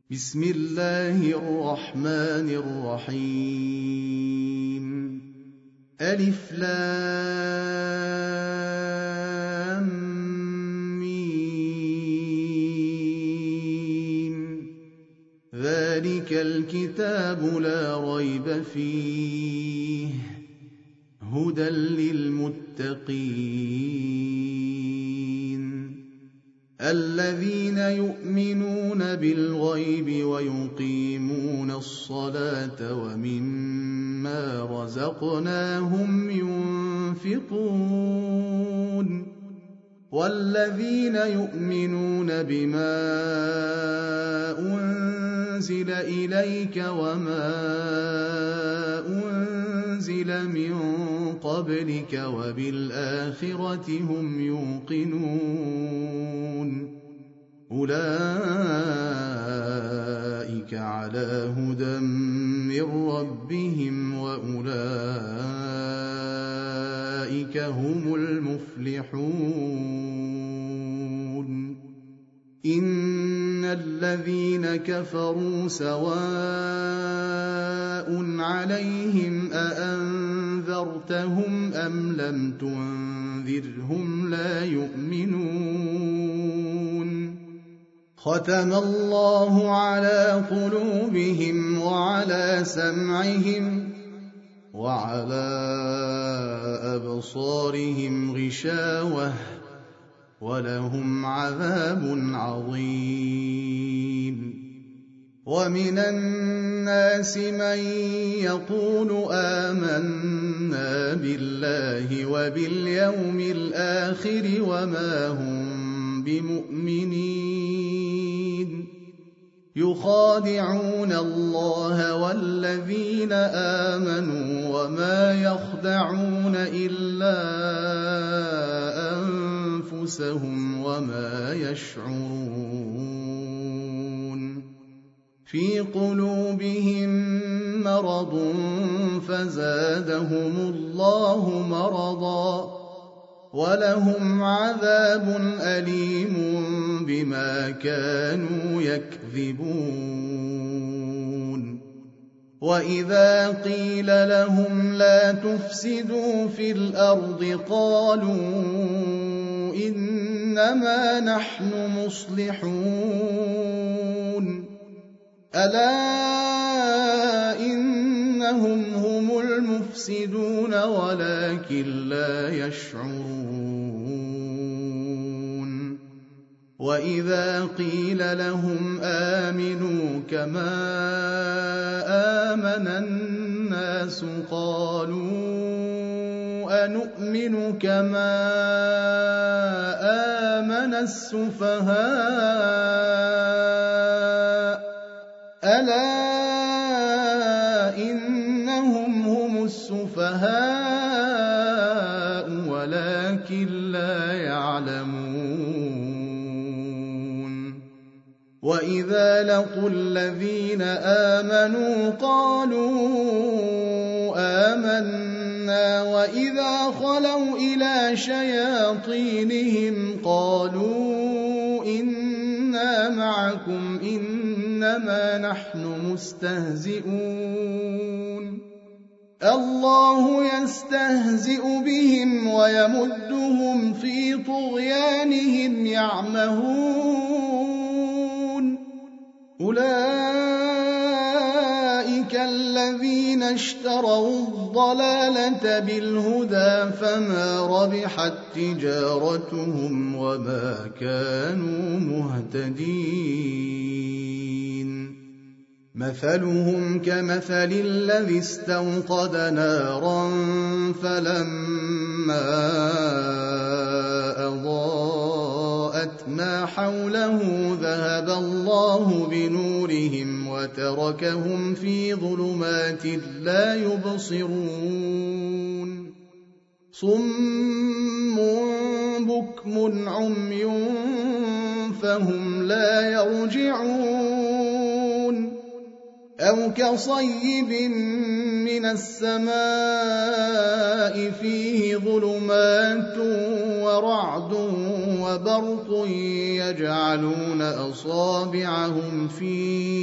بسم الله الرحمن الرحيم ألف لام ميم ذلك الكتاب لا ريب فيه هدى للمتقين الذين يؤمنون بالغيب ويقيمون الصلاة ومما رزقناهم ينفقون والذين يؤمنون بما أنزل إليك وما أنزل من قبلك وبالآخرة هم يوقنون أولئك على هدى من ربهم وأولئك هم المفلحون إن الذين كفروا سواء عليهم أأنذرتهم أم لم تنذرهم لا يؤمنون ختم الله على قلوبهم وعلى سمعهم وعلى أبصارهم غشاوة ولهم عذاب عظيم ومن الناس من يقول آمنا بالله وباليوم الآخر وما هم بمؤمنين يخادعون الله والذين آمنوا وما يخدعون إلا أنفسهم وما يشعرون في قلوبهم مرض فزادهم الله مرضا ولهم عذاب أليم بما كانوا يكذبون وإذا قيل لهم لا تفسدوا في الأرض قالوا إنما نحن مصلحون ألا إنهم هم المفسدون ولكن لا يشعرون وإذا قيل لهم آمنوا كما آمن الناس قالوا أنؤمن كما آمن السفهاء ألا إنهم هم السفهاء ولكن لا يعلمون وإذا لقوا الذين آمنوا قالوا آمنا وإذا خلوا إلى شياطينهم قالوا إنا معكم إنما نحن مستهزئون الله يستهزئ بهم ويمدهم في طغيانهم يعمهون أولئك الذين اشتروا الضلالة بالهدى فما ربحت تجارتهم وما كانوا مهتدين مثلهم كمثل الذي استوقد نارا فلما أضاءت ما حوله ذهب الله بنورهم وتركهم في ظلمات لا يبصرون صم بكم عمي فهم لا يرجعون أو كصيب من السماء فيه ظلمات ورعد وبرق يجعلون أصابعهم في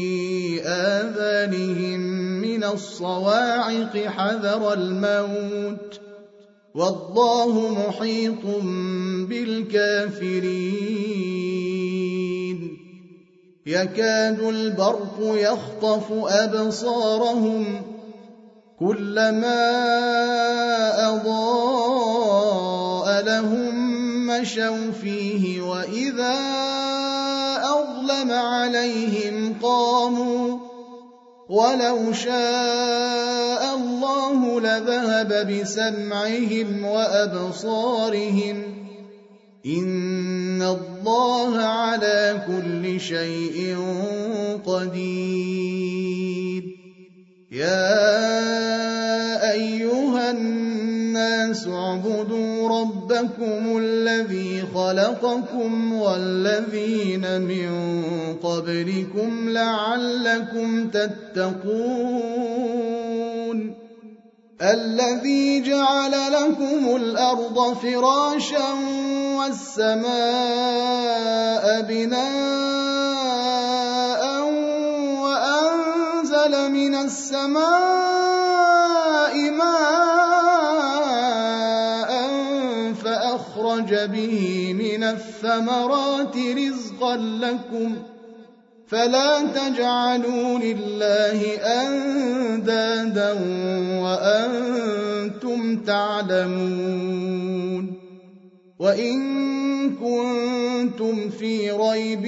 آذانهم من الصواعق حذر الموت والله محيط بالكافرين يكاد البرق يخطف أبصارهم كلما أضاء لهم مشوا فيه وإذا أظلم عليهم قاموا ولو شاء الله لذهب بسمعهم وأبصارهم إن الله على كل شيء قدير يا أيها الناس اعبدوا ربكم الذي خلقكم والذين من قبلكم لعلكم تتقون الذي جعل لكم الأرض فراشا والسماء بناء وأنزل من السماء ماء فأخرج به من الثمرات رزقا لكم فلا تجعلوا لله أندادا وأنتم تعلمون وإن كنتم في ريب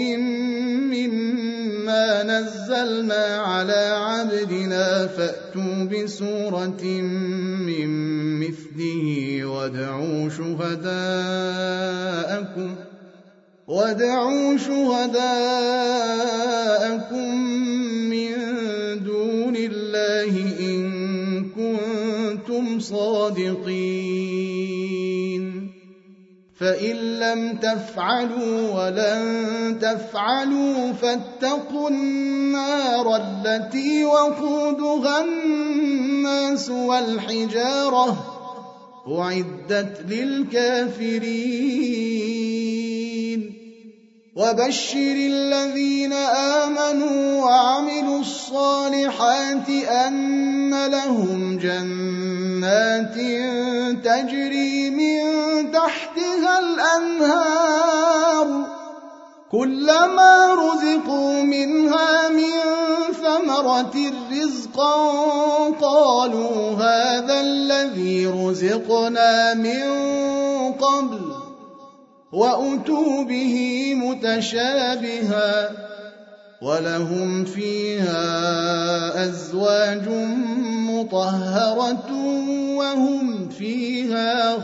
مما نزلنا على عبدنا فأتوا بسورة من مثله وادعوا شهداءكم من دون الله إن كنتم صادقين فإن لم تفعلوا ولن تفعلوا فاتقوا النار التي وقودها الناس والحجارة أعدت للكافرين وبشر الذين آمنوا وعملوا الصالحات أن لهم جنات تجري من تحتها الأنهار كلما رزقوا منها من ثمرة رزقا قالوا هذا الذي رزقنا من قبل وأتوا به متشابها ولهم فيها أزواج مطهرة وهم فيها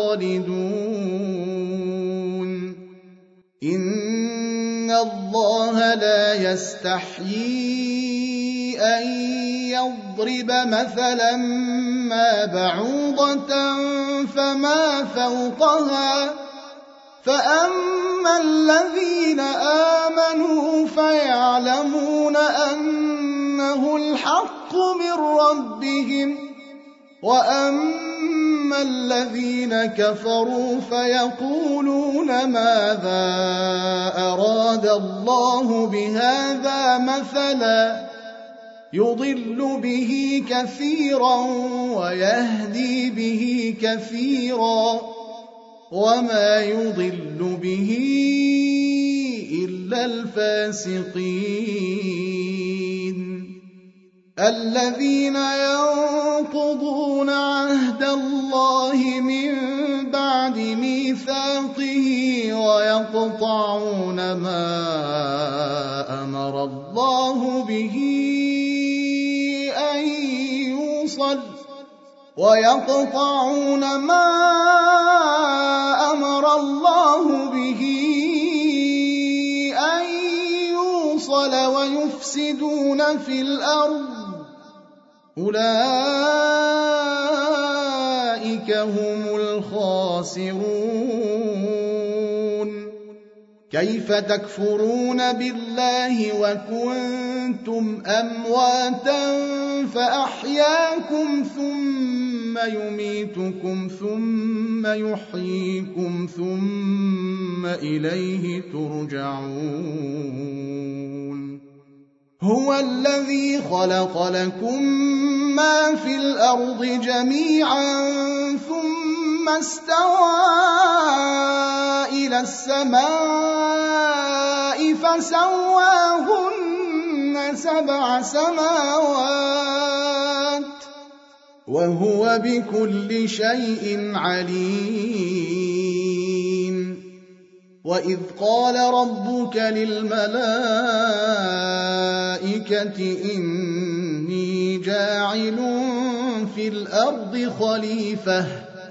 خالدون إن الله لا يستحيي أن يضرب مثلا ما بعوضة فما فوقها فأما الذين آمنوا فيعلمون أنه الحق من ربهم وأما الذين كفروا فيقولون ماذا أراد الله بهذا مثلا يضل به كثيرا ويهدي به كثيرا وما يضل به إلا الفاسقين الذين ينقضون عهد الله من بعد ميثاقه ويقطعون ما أمر الله به أن يوصل ويقطعون ما أمر الله به أن يوصل ويفسدون في الأرض أولئك هم الخاسرون كيف تكفرون بالله وكنتم أمواتا فأحياكم ثم يميتكم ثم يحييكم ثم إليه ترجعون هو الذي خلق لكم ما في الأرض جميعا ثم استوى إلى السماء فسواهن 7 سماوات وهو بكل شيء عليم وإذ قال ربك للملائكة إني جاعل في الأرض خليفة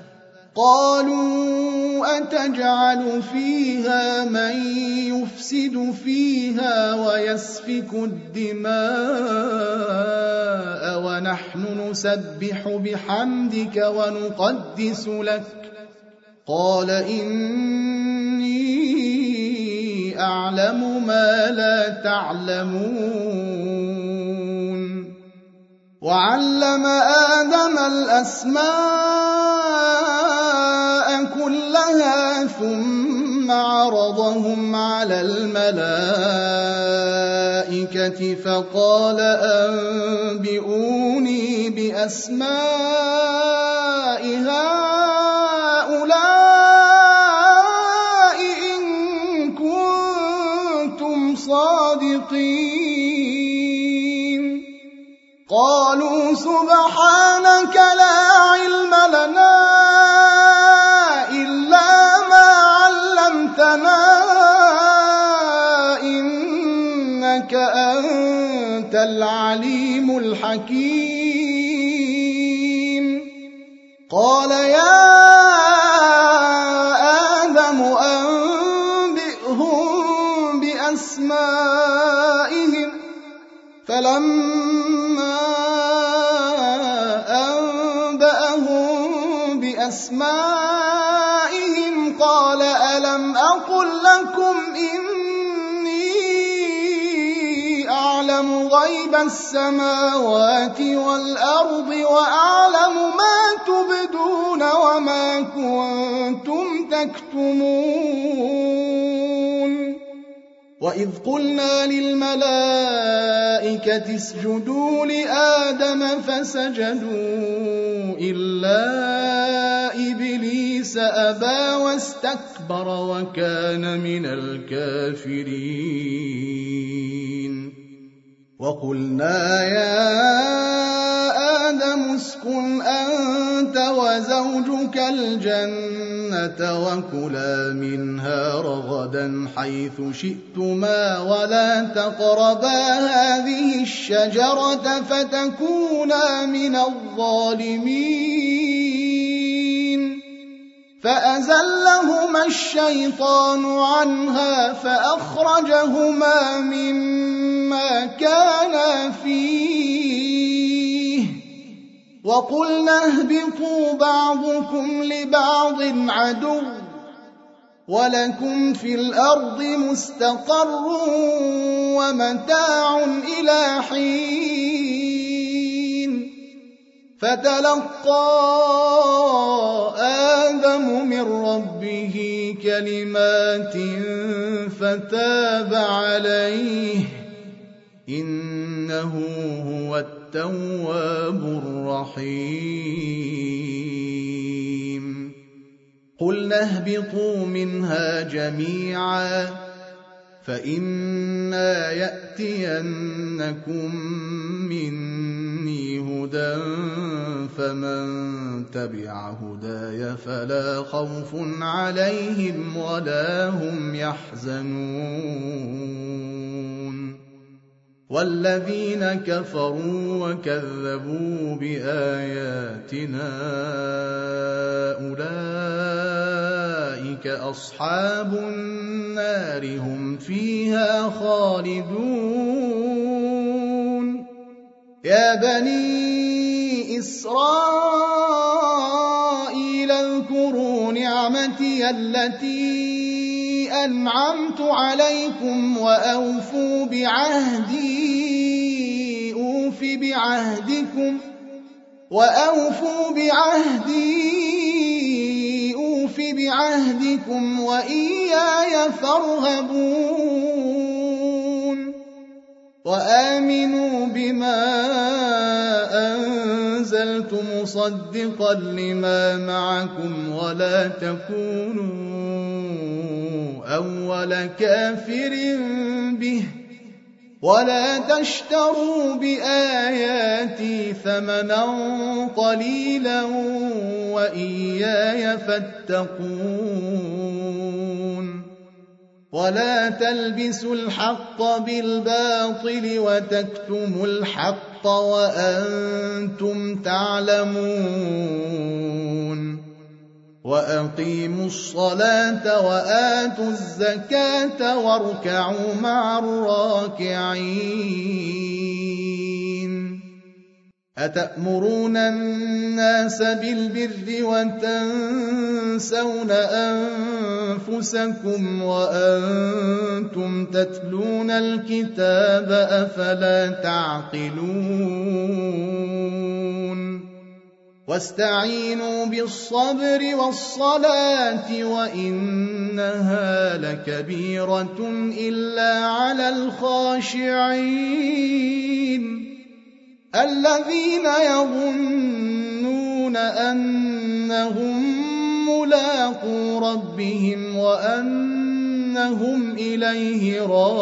قالوا أتجعل فيها من يفسد فيها ويسفك الدماء ونحن نسبح بحمدك ونقدس لك قال إني أعلم ما لا تعلمون وعلم آدم الأسماء كلها ثم عرضهم على الملائكة فقال أنبئوني بأسماء هؤلاء إن كنتم صادقين قالوا سبحانك لا علم لنا إلا ما علمتنا إنك أنت العليم الحكيم قال يا آدم أنبئهم بأسمائهم فلما أنبأهم بأسمائهم قال ألم أقل لكم إني أعلم غيب السماوات والأرض وأعلم ما تبدون وما كنتم تكتمون وإذ قلنا للملائكة اسجدوا لآدم فسجدوا إلا إبليس أبى واستكبر وكان من الكافرين وقلنا يا آدم اسكن أنت وزوجك الجنة وكلا منها رغدا حيث شئتما ولا تقربا هذه الشجرة فتكونا من الظالمين فأزلهما الشيطان عنها فأخرجهما مما كانا فيه وقلنا اهبطوا بعضكم لبعض عدو ولكم في الأرض مستقر ومتاع إلى حين فتلقى آدم من ربه كلمات فتاب عليه إنه هو التواب الرحيم قلنا اهبطوا منها جميعا فإما يأتينكم مني هدى فمن تبع هداي فلا خوف عليهم ولا هم يحزنون والذين كفروا وكذبوا بآياتنا أولئك أصحاب النار هم فيها خالدون يا بني إسرائيل اذكروا نعمتي التي أنعمت عليكم وأوفوا بعهدي أوف بعهدكم وإياي فارهبون وآمنوا بما أنزلت مصدقا لما معكم ولا تكونوا أول كافر به ولا تشتروا بآياتي ثمنا قليلا وإياي فاتقون ولا تلبسوا الحق بالباطل وتكتموا الحق وأنتم تعلمون وأقيموا الصلاة وآتوا الزكاة واركعوا مع الراكعين أتأمرون الناس بالبر وتنسون أنفسكم وأنتم تتلون الكتاب أفلا تعقلون واستعينوا بالصبر والصلاة وإنها لكبيرة إلا على الخاشعين الذين يظنون أنهم ملاقو ربهم وأنهم إليه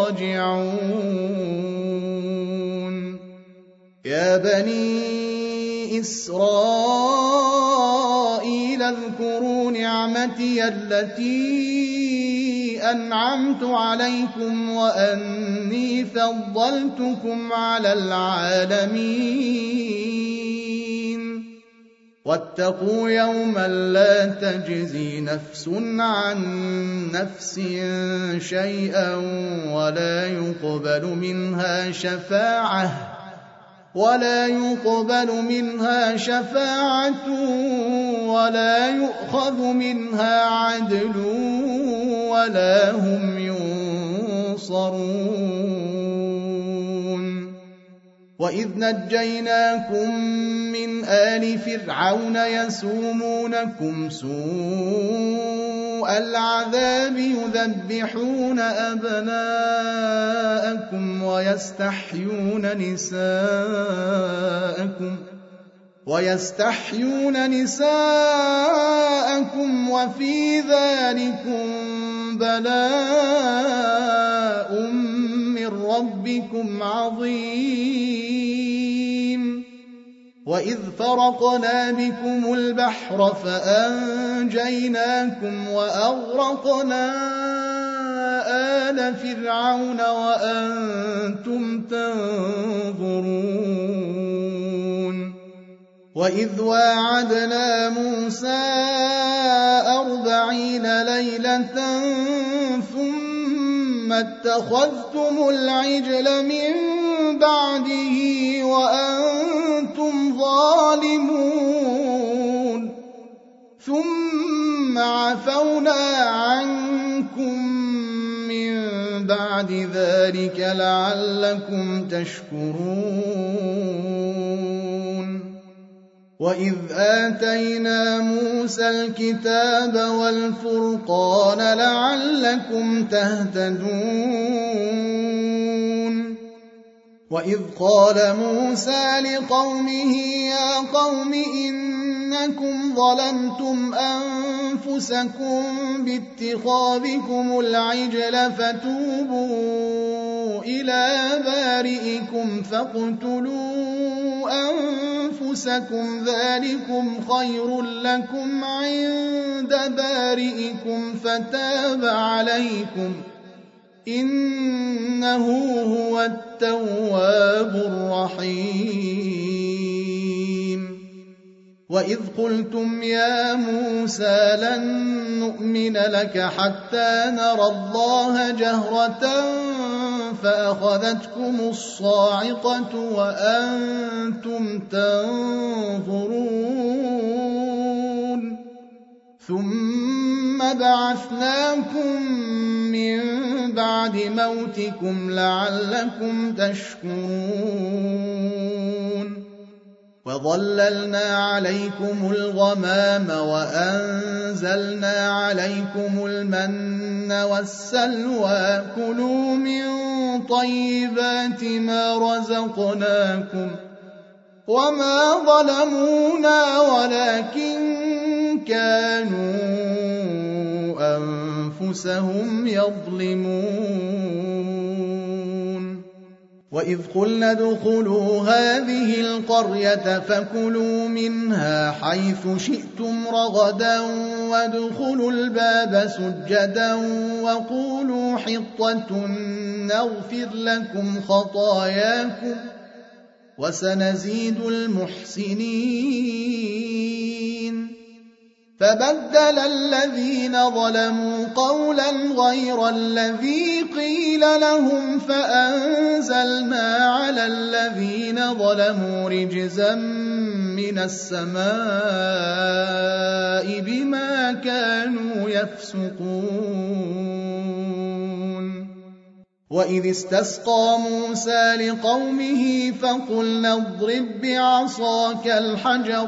راجعون يا بني إسرائيل اذكروا نعمتي التي أنعمت عليكم وأني فضلتكم على العالمين واتقوا يوما لا تجزي نفس عن نفس شيئا ولا يقبل منها شفاعة ولا يؤخذ منها عدل ولا هم ينصرون وإذ نجيناكم من آل فرعون يسومونكم سوء العذاب يذبحون أبناءكم ويستحيون نساءكم وفي ذلكم بلاء من ربكم عظيم وإذ فرقنا بكم البحر فأنجيناكم وأغرقنا آل فرعون وأنتم تنظرون وإذ واعدنا موسى 40 ليلة ثم اتخذتم العجل من بعده وأنتم ظالمون ثم عفونا عنكم من بعد ذلك لعلكم تشكرون وإذ آتينا موسى الكتاب والفرقان لعلكم تهتدون وإذ قال موسى لقومه يا قوم إنكم ظلمتم أنفسكم باتخاذكم العجل فتوبوا إلى بارئكم فاقتلوا أنفسكم ذلكم خير لكم عند بارئكم فتاب عليكم إنه هو التواب الرحيم وإذ قلتم يا موسى لن نؤمن لك حتى نرى الله جهرة فأخذتكم الصاعقة وأنتم تنظرون ثم بعثناكم من بعد موتكم لعلكم تشكرون وظللنا عليكم الغمام وأنزلنا عليكم المن والسلوى كلوا من طيبات ما رزقناكم وما ظلمونا ولكن كانوا أنفسهم يظلمون وإذ قلنا ادخلوا هذه القرية فكلوا منها حيث شئتم رغدا وادخلوا الباب سجدا وقولوا حطة نغفر لكم خطاياكم وسنزيد المحسنين فبدل الذين ظلموا قولا غير الذي قيل لهم فأنزلنا على الذين ظلموا رجزا من السماء بما كانوا يفسقون وإذ استسقى موسى لقومه فقلنا اضرب بعصاك الحجر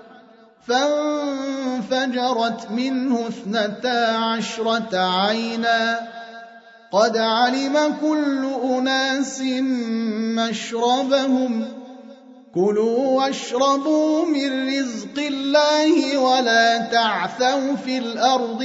فانفجرت منه 12 عينا قد علم كل أناس مشربهم كلوا واشربوا من رزق الله ولا تعثوا في الأرض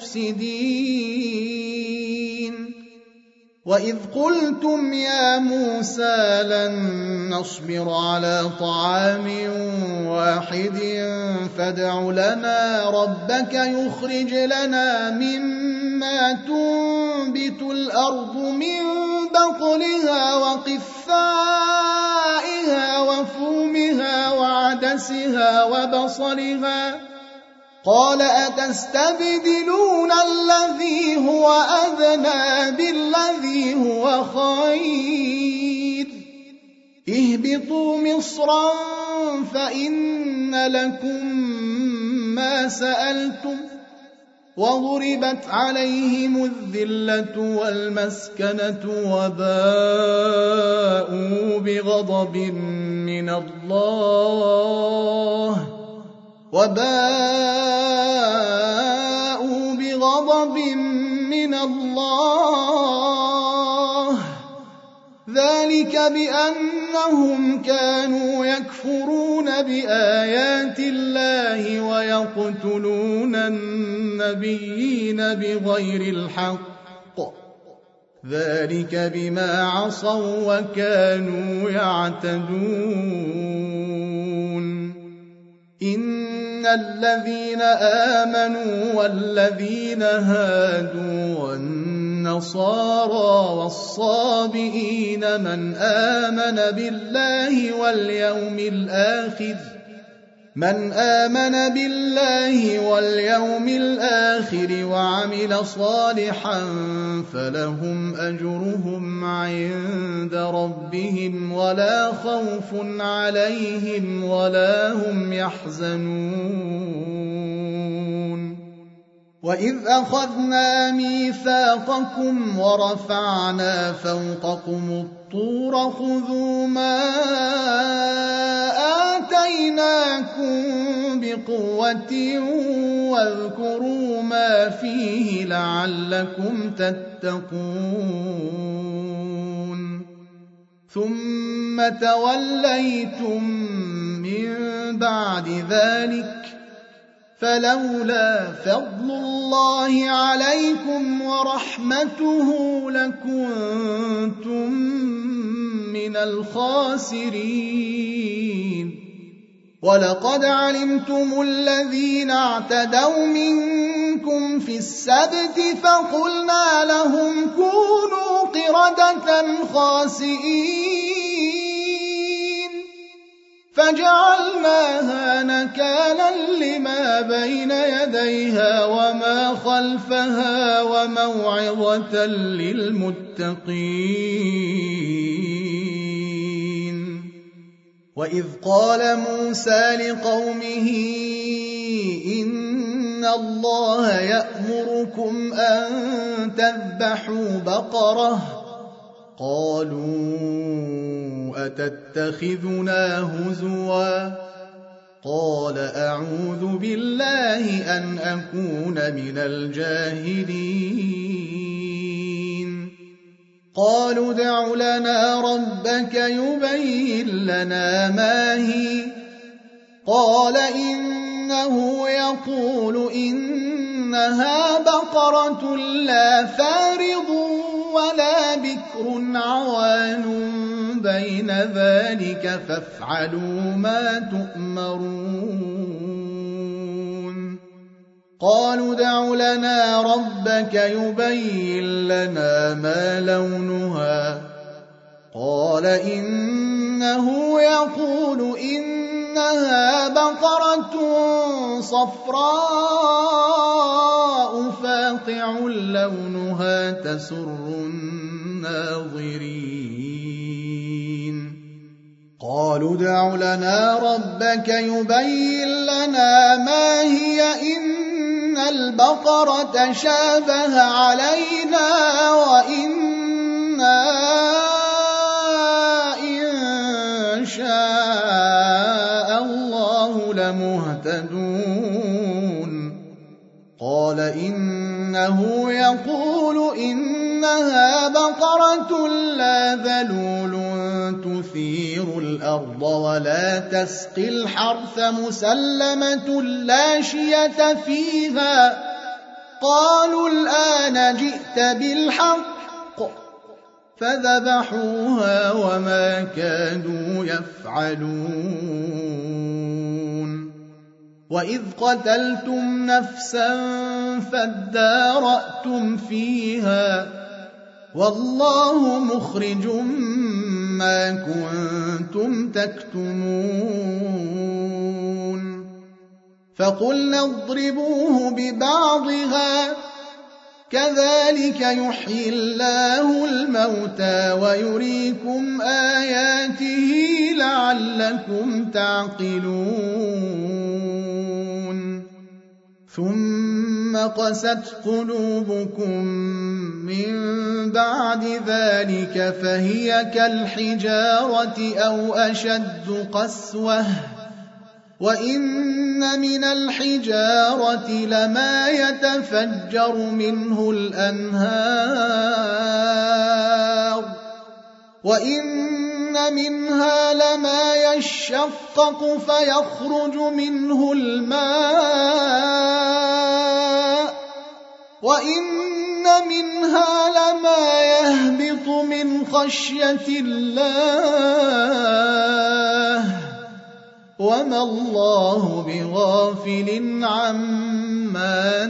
مفسدين وإذ قلتم يا موسى لن نصبر على طعام واحد فادع لنا ربك يخرج لنا مما تنبت الأرض من بقلها وقثائها وفومها وعدسها وبصلها قال أتستبدلون الذي هو أدنى بالذي هو خير اهبطوا مصرا فإن لكم ما سألتم وضربت عليهم الذلة والمسكنة وباءوا بغضب من الله ذلك بأنهم كانوا يكفرون بآيات الله ويقتلون النبيين بغير الحق ذلك بما عصوا وكانوا يعتدون إن الذين آمنوا والذين هادوا والنصارى والصابئين من آمن بالله واليوم الآخر وعمل صالحا فلهم أجرهم عند ربهم ولا خوف عليهم ولا هم يحزنون وإذ أخذنا ميثاقكم ورفعنا فوقكم الطور خذوا ما آتيناكم بقوة واذكروا ما فيه لعلكم تتقون ثم توليتم من بعد ذلك فلولا فضل الله عليكم ورحمته لكنتم من الخاسرين ولقد علمتم الذين اعتدوا منكم في السبت فقلنا لهم كونوا قردة خاسئين فجعلناها نكالا لما بين يديها وما خلفها وموعظة للمتقين وإذ قال موسى لقومه إن إن الله يأمركم أن تذبحوا بقرة. قالوا أتتخذنا هزوا؟ قال أعوذ بالله أن أكون من الجاهلين. قالوا ادع لنا ربك يبين لنا ما هي. قال إنه يقول إنها بقرة لا فارض ولا بكر عوان بين ذلك فافعلوا ما تؤمرون. قالوا ادع لنا ربك يبين لنا ما لونها. قال إنه يقول إنها بقرة صفراء فاقع لونها تسر الناظرين. قالوا ادع لنا ربك يبين لنا ما هي إن البقرة شابه علينا وإنا إن شاء الله لمهتدون. قال إنه يقول إنها بقرة لا ذلول تثير الأرض ولا تسقي الحرث مسلمة لا شية فيها. قالوا الآن جئت بالحق فذبحوها وما كادوا يفعلون. وإذ قتلتم نفسا فادارأتم فيها والله مخرج ما كنتم تكتمون. فقلنا اضربوه ببعضها كذلك يحيي الله الموتى ويريكم آياته لعلكم تعقلون. ثم قست قلوبكم من بعد ذلك فهي كالحجارة أو أشد قسوة. وإن من الحجارة لما يتفجر منه الأنهار وإن منها لما يشقق فيخرج منه الماء وإن منها لما يهبط من خشية الله وما الله بغافل عما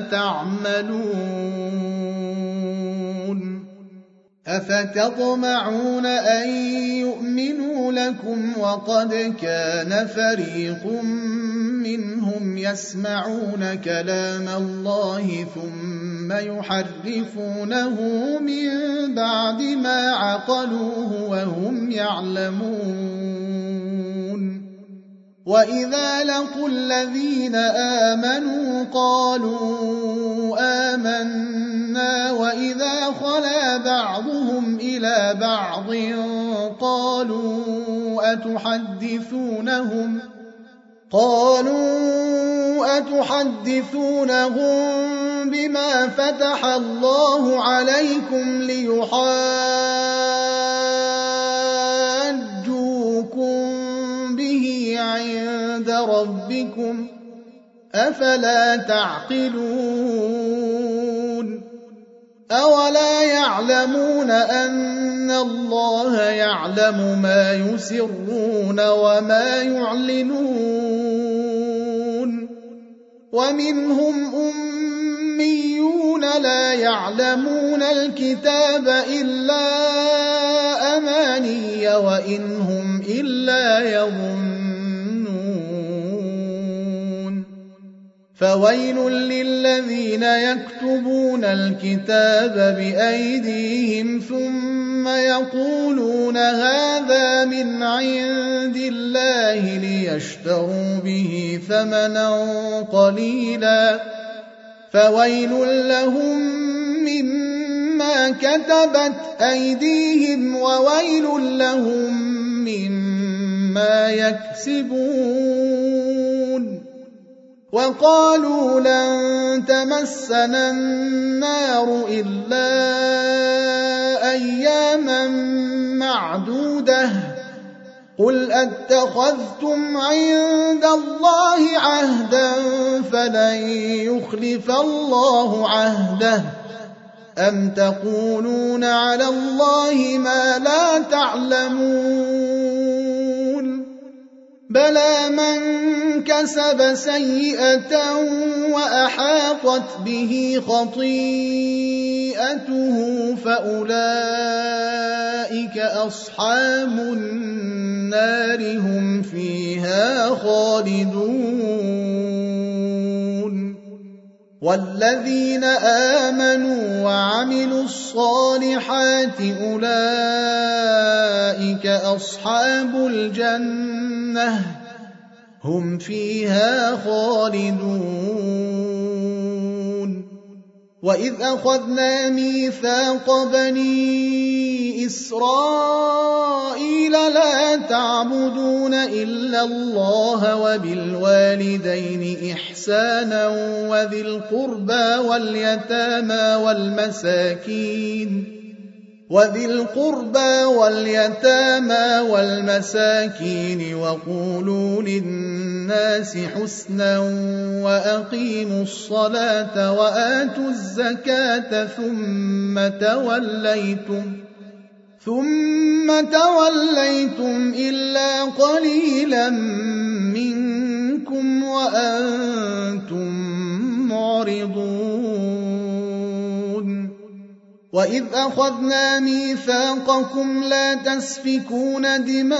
تعملون. أفتطمعون أن يؤمنوا لكم وقد كان فريق منهم يسمعون كلام الله ثم يحرفونه من بعد ما عقلوه وهم يعلمون. وإذا لقوا الذين آمنوا قالوا آمنا وإذا خلا بعضهم إلى بعض قالوا أتحدثونهم بما فتح الله عليكم ليحاجوكم به عند ربكم أفلا تعقلون. أولا يعلمون أن الله يعلم ما يسرون وما يعلنون. ومنهم أميون لا يعلمون الكتاب إلا أماني وإن هم إلا يظنون. فويل للذين يكتبون الكتاب بأيديهم ثم يقولون هذا من عند الله ليشتروا به ثمنا قليلا فويل لهم مما كتبت أيديهم وويل لهم مما يكسبون وقالوا لن تمسنا النار إلا أياما معدودة قل أتخذتم عند الله عهدا فلن يخلف الله عهده أم تقولون على الله ما لا تعلمون بلى من كسب سيئة وأحاطت به خطيئته فأولئك أصحاب النار هم فيها خالدون والذين آمنوا وعملوا الصالحات أولئك أصحاب الجنة هم فيها خالدون وإذ أخذنا ميثاق بني إسرائيل لا تعبدون إلا الله وبالوالدين إحسانا وذي القربى واليتامى والمساكين وقولوا للناس حسنا وأقيموا الصلاة وآتوا الزكاة ثم توليتم إلا قليلا منكم وأنتم معرضون وإذ أخذنا ميثاقكم لا تسفكون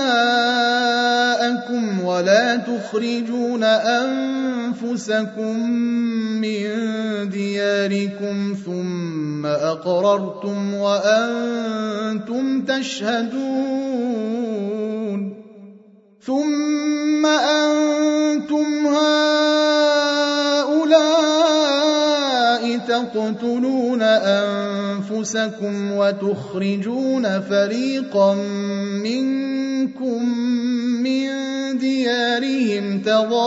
دماءكم ولا تخرجون أنفسكم من دياركم ثم أقررتم وأنتم تشهدون ثم أنتم هؤلاء تقتلون أنفسكم وتخرجون فريقا منكم من ديارهم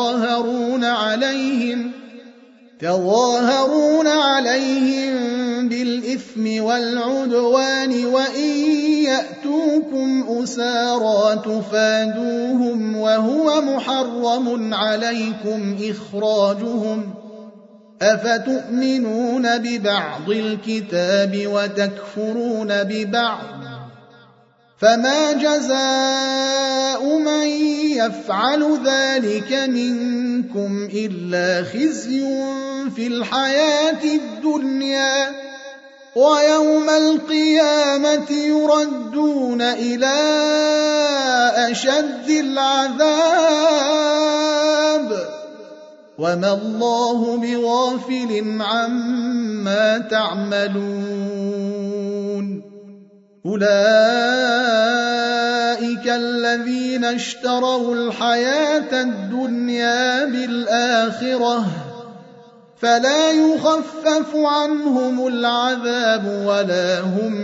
تظاهرون عليهم بالإثم والعدوان وإن يأتوكم أسارى تفادوهم وهو محرم عليكم إخراجهم أفتؤمنون ببعض الكتاب وتكفرون ببعض فما جزاء من يفعل ذلك منكم إلا خزي في الحياة الدنيا ويوم القيامة يردون إلى أشد العذاب وما الله بغافل عما تعملون أولئك الذين اشتروا الحياة الدنيا بالآخرة فلا يخفف عنهم العذاب ولا هم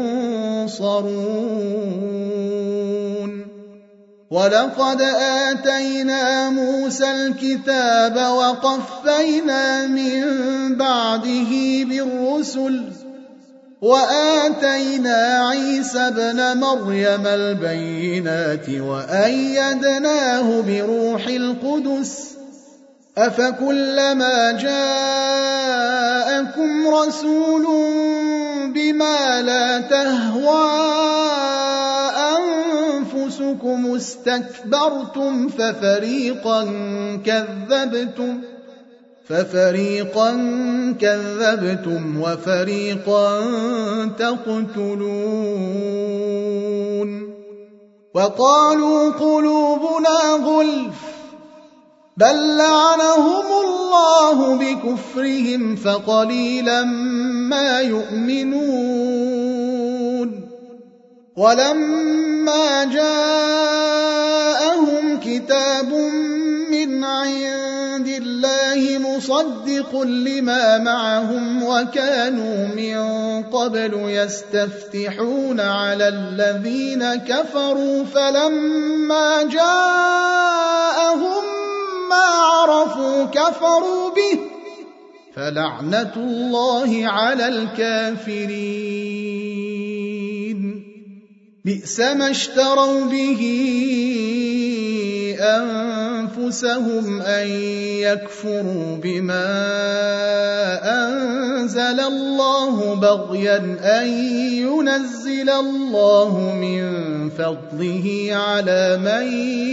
ينصرون ولقد آتينا موسى الكتاب وقفينا من بعده بالرسل وآتينا عيسى ابن مريم البينات وأيدناه بروح القدس أفكلما جاءكم رسول بما لا تهوى أنفسكم استكبرتم ففريقا كذبتم وفريقا تقتلون وقالوا قلوبنا غلف بل لعنهم الله بكفرهم فقليلا ما يؤمنون ولما جاءهم كتاب من عند الله الله مصدق لما معهم وكانوا من قبل يستفتحون على الذين كفروا فلما جاءهم ما عرفوا كفروا به فلعنة الله على الكافرين بئس ما اشتروا به أنفسهم أن يكفروا بما أنزل الله بغيا أن ينزل الله من فضله على من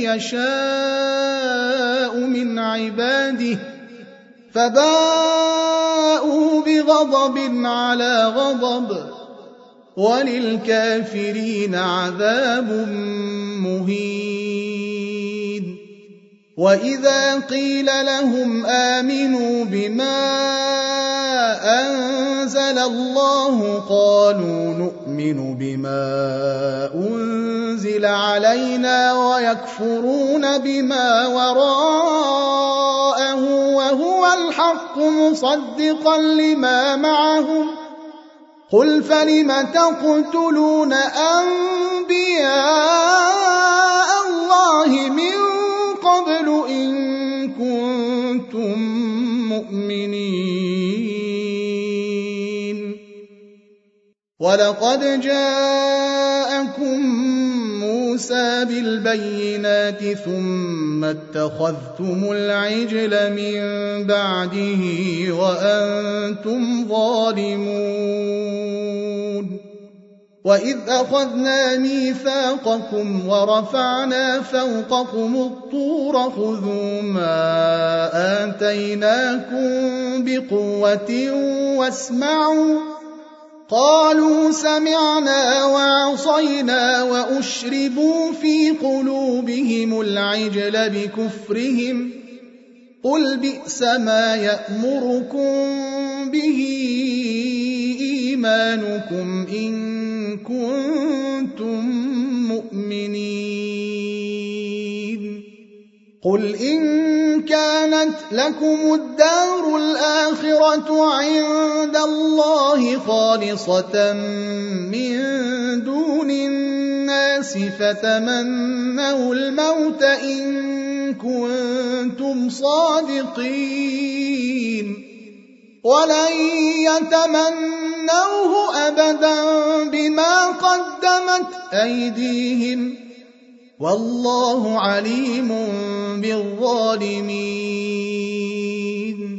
يشاء من عباده فباءوا بغضب على غضب وللكافرين عذاب مهين وإذا قيل لهم آمنوا بما أنزل الله قالوا نؤمن بما أنزل علينا ويكفرون بما وراءه وهو الحق مصدقا لما معهم قل فلم تقتلون أنبياء الله من قبل إن كنتم مؤمنين ولقد جاءكم موسى بالبينات ثم اتخذتم العجل من بعده وأنتم ظالمون وإذ أخذنا ميثاقكم ورفعنا فوقكم الطور خذوا ما آتيناكم بقوة واسمعوا قالوا سمعنا وعصينا وأشربوا في قلوبهم العجل بكفرهم قل بئس ما يأمركم به إيمانكم إن كنتم مؤمنين قل إن كانت لكم الدار الآخرة عند الله خالصة من دون الناس فتمنوا الموت إن كنتم صادقين ولن يتمنوه أبدا بما قدمت أيديهم والله عليم بالظالمين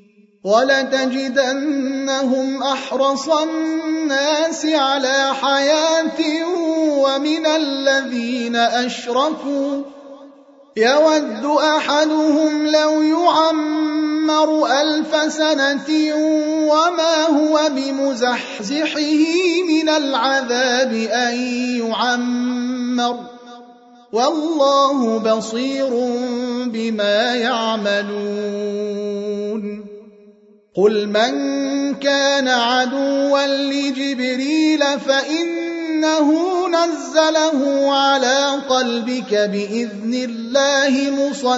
ولتجدنهم أحرص الناس على حياة ومن الذين أشركوا يود أحدهم لو يعمر 1000 سنة وما هو بمزحزحه من العذاب أن يعمر والله بصير بما يعملون قل من كان عدوا لجبريل فإنه نزله على قلبك بإذن الله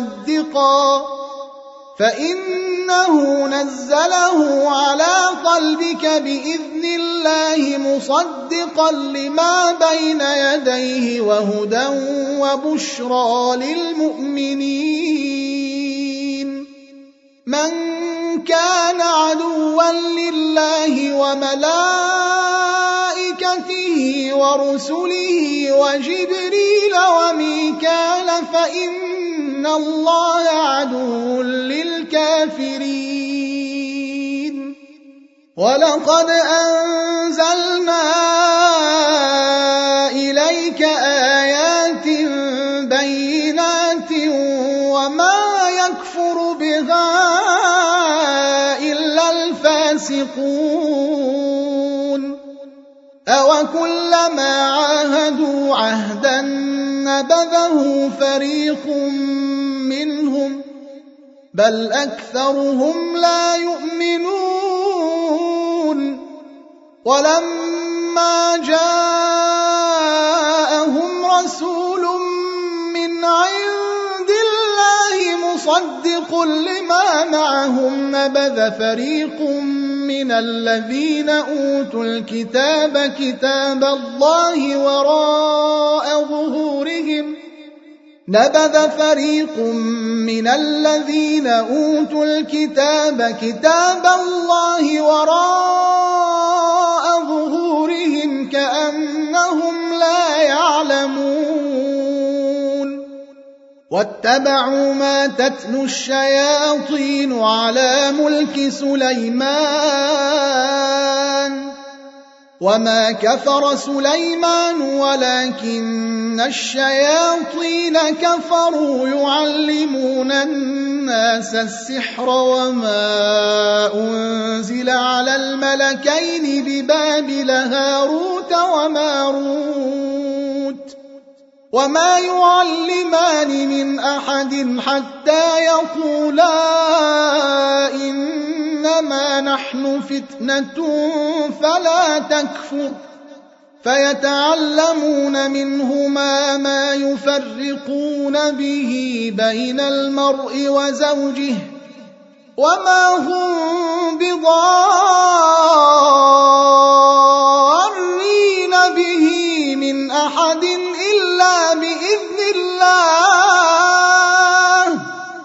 مصدقا لما بين يديه وهدى وبشرى للمؤمنين من كان عدوا لله وملائكته ورسله وجبريل وميكال فإن الله عدو للكافرين ولقد أنزلنا إليك آيات بينات وما يكفر بها إلا الفاسقون أوكلما عاهدوا عهدا نبذه فريق منهم بل أكثرهم لا يؤمنون ولما جاءهم رسول من عند الله مصدق لما معهم نبذ فريق من الذين أوتوا الكتاب كتاب الله وراء ظهورهم نبذ فريق من الذين أوتوا الكتاب كتاب الله وراء ظهورهم كأنهم لا يعلمون واتبعوا ما تتلو الشياطين على ملك سليمان وما كفر سليمان ولكن الشياطين كفروا يعلمون الناس السحر وما أنزل على الملكين ببابل هاروت وماروت وما يعلمان من أحد حتى يقولا إنما نحن فتنة فلا تكفر فيتعلمون منهما ما يفرقون به بين المرء وزوجه وما هم بضارين به من أحد إلا بإذن الله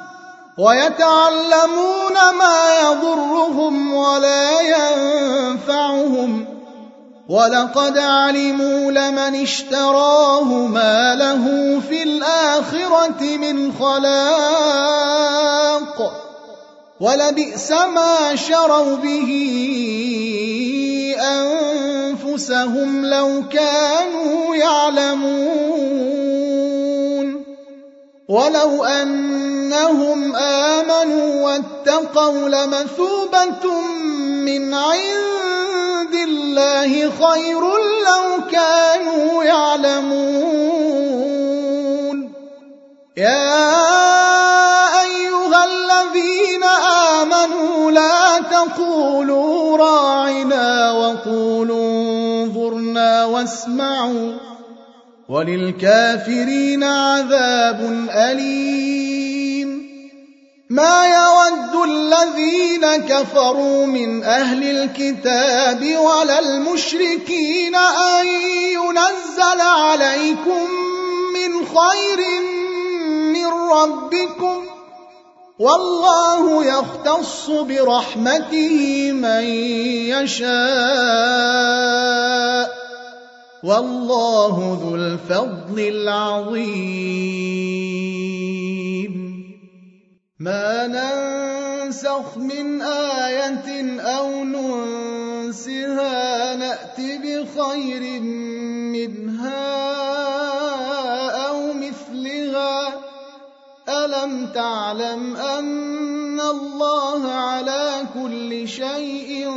ويتعلمون ما يضرهم ولا ينفعهم ولقد علموا لمن اشتراه ما له في الآخرة من خلاق ولبئس ما شروا به أنفسهم لو كانوا يعلمون ولو أنهم آمنوا واتقوا لمثوبة من عند الله خير لو كانوا يعلمون يا أيها الذين آمنوا لا تقولوا راعنا وقولوا انظرنا واسمعوا وللكافرين عذاب أليم ما يود الذين كفروا من أهل الكتاب ولا المشركين أن ينزل عليكم من خير من ربكم والله يختص برحمته من يشاء والله ذو الفضل العظيم ما ننسخ من آية أو ننسها نأت بخير منها أو مثلها ألم تعلم أن الله على كل شيء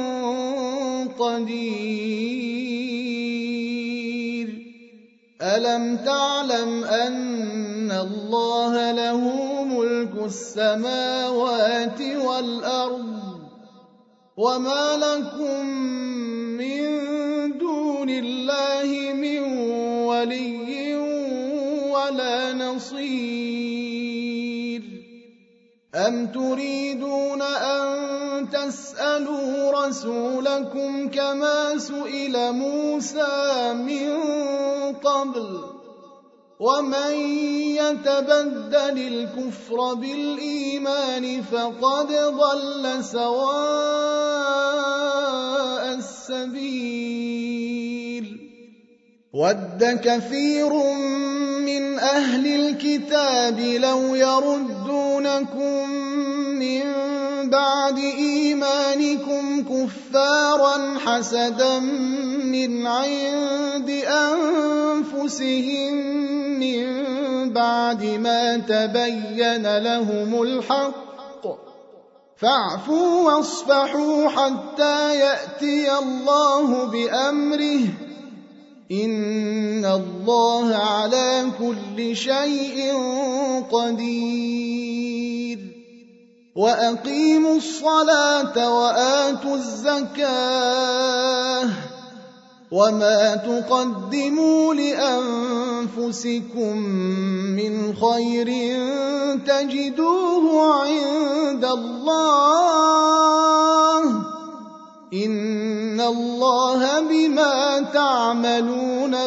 قدير ألم تعلم أن الله له ملك السماوات والأرض وما لكم من دون الله من ولي ولا نصير أم تريدون أن تسألوا رسولكم كما سئل موسى من قبل ومن يتبدل الكفر بالإيمان فقد ضل سواء السبيل ود كثير من أهل الكتاب لو يردونكم من بعد إيمانكم كفارا حسدا من عند أنفسهم من بعد ما تبين لهم الحق فاعفوا واصفحوا حتى يأتي الله بأمره إن الله على كل شيء قدير وأقيموا الصلاة وآتوا الزكاة وما تقدموا لأنفسكم أنفسكم من خير تجدوه عند الله إن الله بما تعملون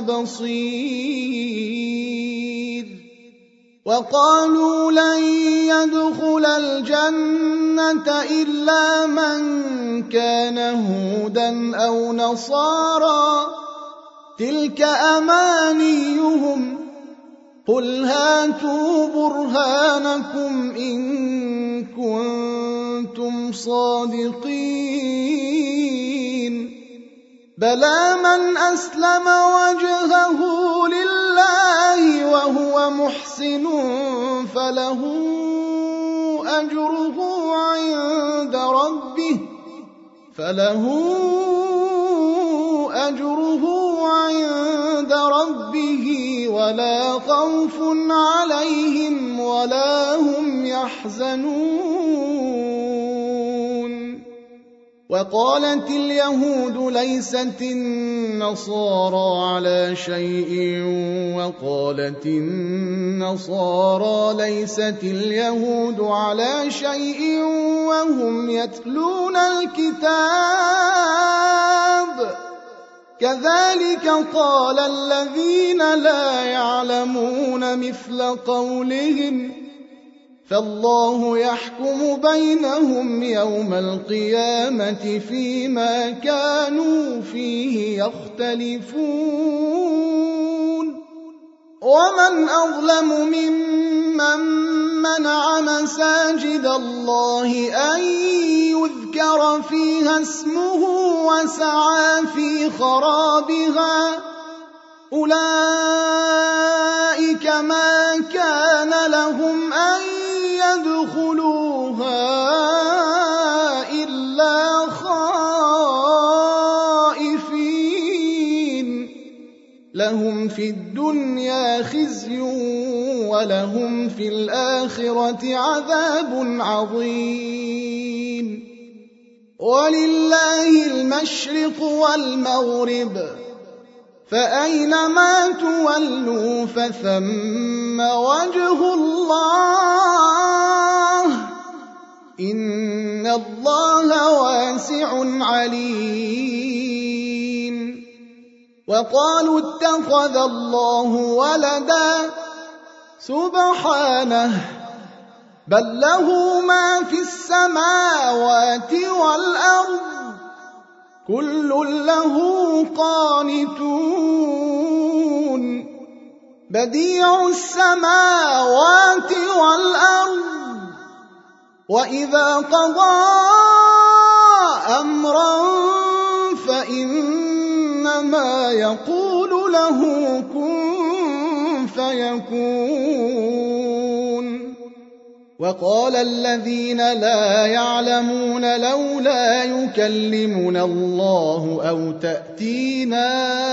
بصير. وقالوا لن يدخل الجنة إلا من كان هودا أو نصارى تلك أمانيهم قل هاتوا برهانكم إن كنتم صادقين. بلى من أسلم وجهه لله وهو محسن فله أجره عند ربه ولا خوف عليهم ولا هم يحزنون. وقالت اليهود ليست النصارى على شيء وقالت النصارى ليست اليهود على شيء وهم يتلون الكتاب كذلك قال الذين لا يعلمون مثل قولهم فالله يحكم بينهم يوم القيامة فيما كانوا فيه يختلفون. ومن أظلم ممن منع مساجد الله أن يذكر فيها اسمه وسعى في خرابها أولئك ما كان لهم أن يدخلوها إلا خائفين لهم في الدنيا خزي ولهم في الآخرة عذاب عظيم. ولله المشرق والمغرب فأينما تولوا فثم وجه الله إن الله واسع عليم. وقالوا اتخذ الله ولدا سبحانه بل له ما في السماوات والأرض كل له قانتون بديع السماوات والأرض وإذا قضى أمرا فإنما يقول له كن فيكون. وقال الذين لا يعلمون لولا يكلمنا الله أو تأتينا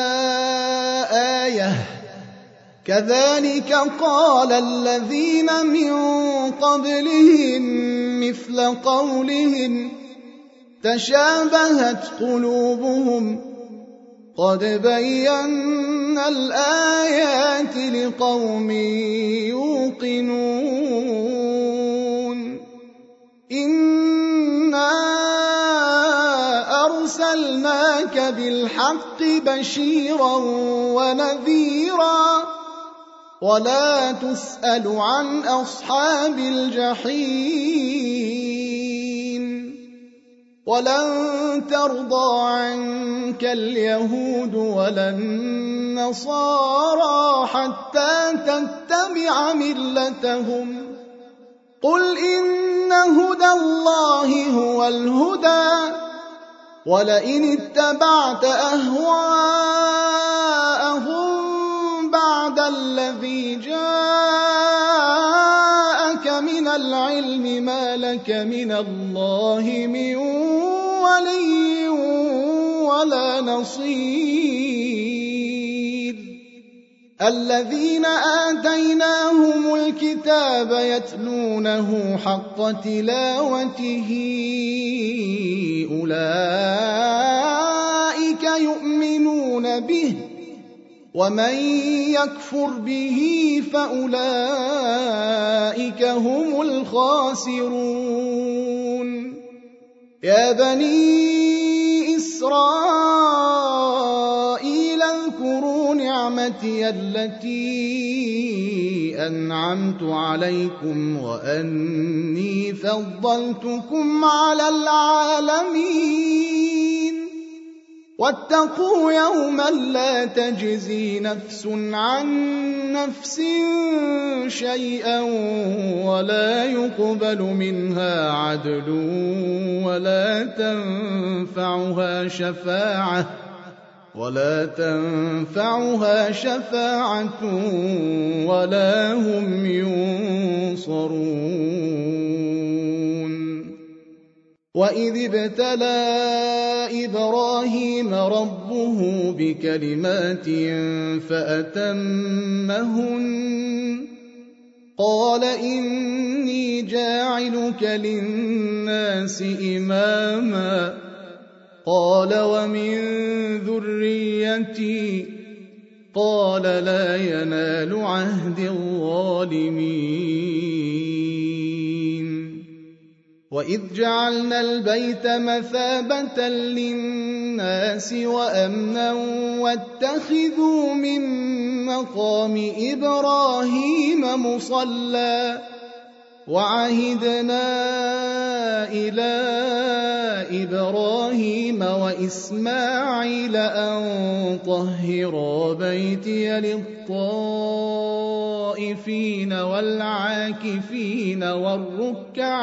آية كذلك قال الذين من قبلهم مثل قولهم تشابهت قلوبهم قد بينا الآيات لقوم يوقنون. إنا أرسلناك بالحق بشيرا ونذيرا ولا تسأل عن أصحاب الجحيم. ولن ترضى عنك اليهود ولا النصارى حتى تتبع ملتهم قل إن هدى الله هو الهدى ولئن اتبعت أهواءهم بعد الذي جاءك من العلم ما لك من الله من ولي ولا نصير. الذين آتيناهم الكتاب يتلونه حق تلاوته أولئك يؤمنون به ومن يكفر به فأولئك هم الخاسرون يا بني إسرائيل اذكروا نعمتي التي أنعمت عليكم وأني فضلتكم على العالمين واتقوا يوما لا تجزي نفس عن نفس شيئا ولا يقبل منها عدل ولا تنفعها شفاعة ولا هم ينصرون وإذ ابتلى إبراهيم ربه بكلمات فأتمهن قال إني جاعلك للناس إماما قال ومن ذريتي قال لا ينال عهد الظالمين وإذ جعلنا البيت مثابة للناس وأمنا واتخذوا من مقام إبراهيم مصلى وعهدنا إلى إبراهيم وإسماعيل أن طهرا بيتي للطائفين والعاكفين والركع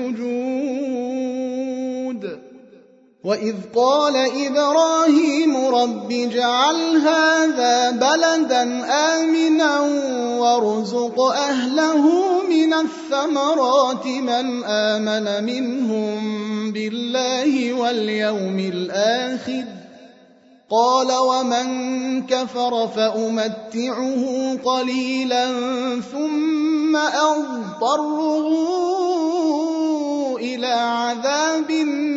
السجود وإذ قال إبراهيم رب اجعل هذا بلدا آمنا وارزق أهله من الثمرات من آمن منهم بالله واليوم الآخر قال ومن كفر فأمتعه قليلا ثم أضطره إلى عذاب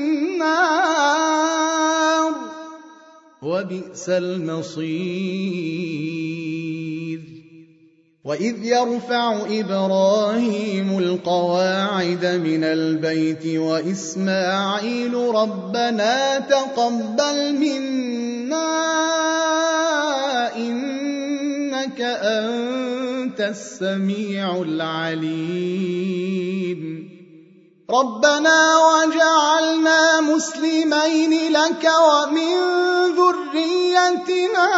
النار وبئس المصير وإذ يرفع إبراهيم القواعد من البيت وإسماعيل ربنا تقبل منا إنك أنت السميع العليم ربنا وجعلنا مسلمين لك ومن ذريتنا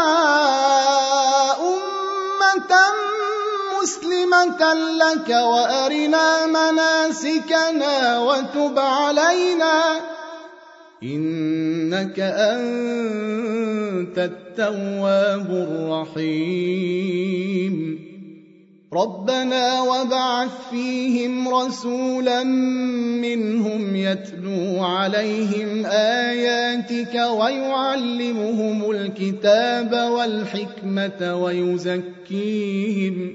أمة مسلمة لك وأرنا مناسكنا وتب علينا إنك أنت التواب الرحيم ربنا وابعث فيهم رسولا منهم يتلو عليهم آياتك ويعلمهم الكتاب والحكمة ويزكيهم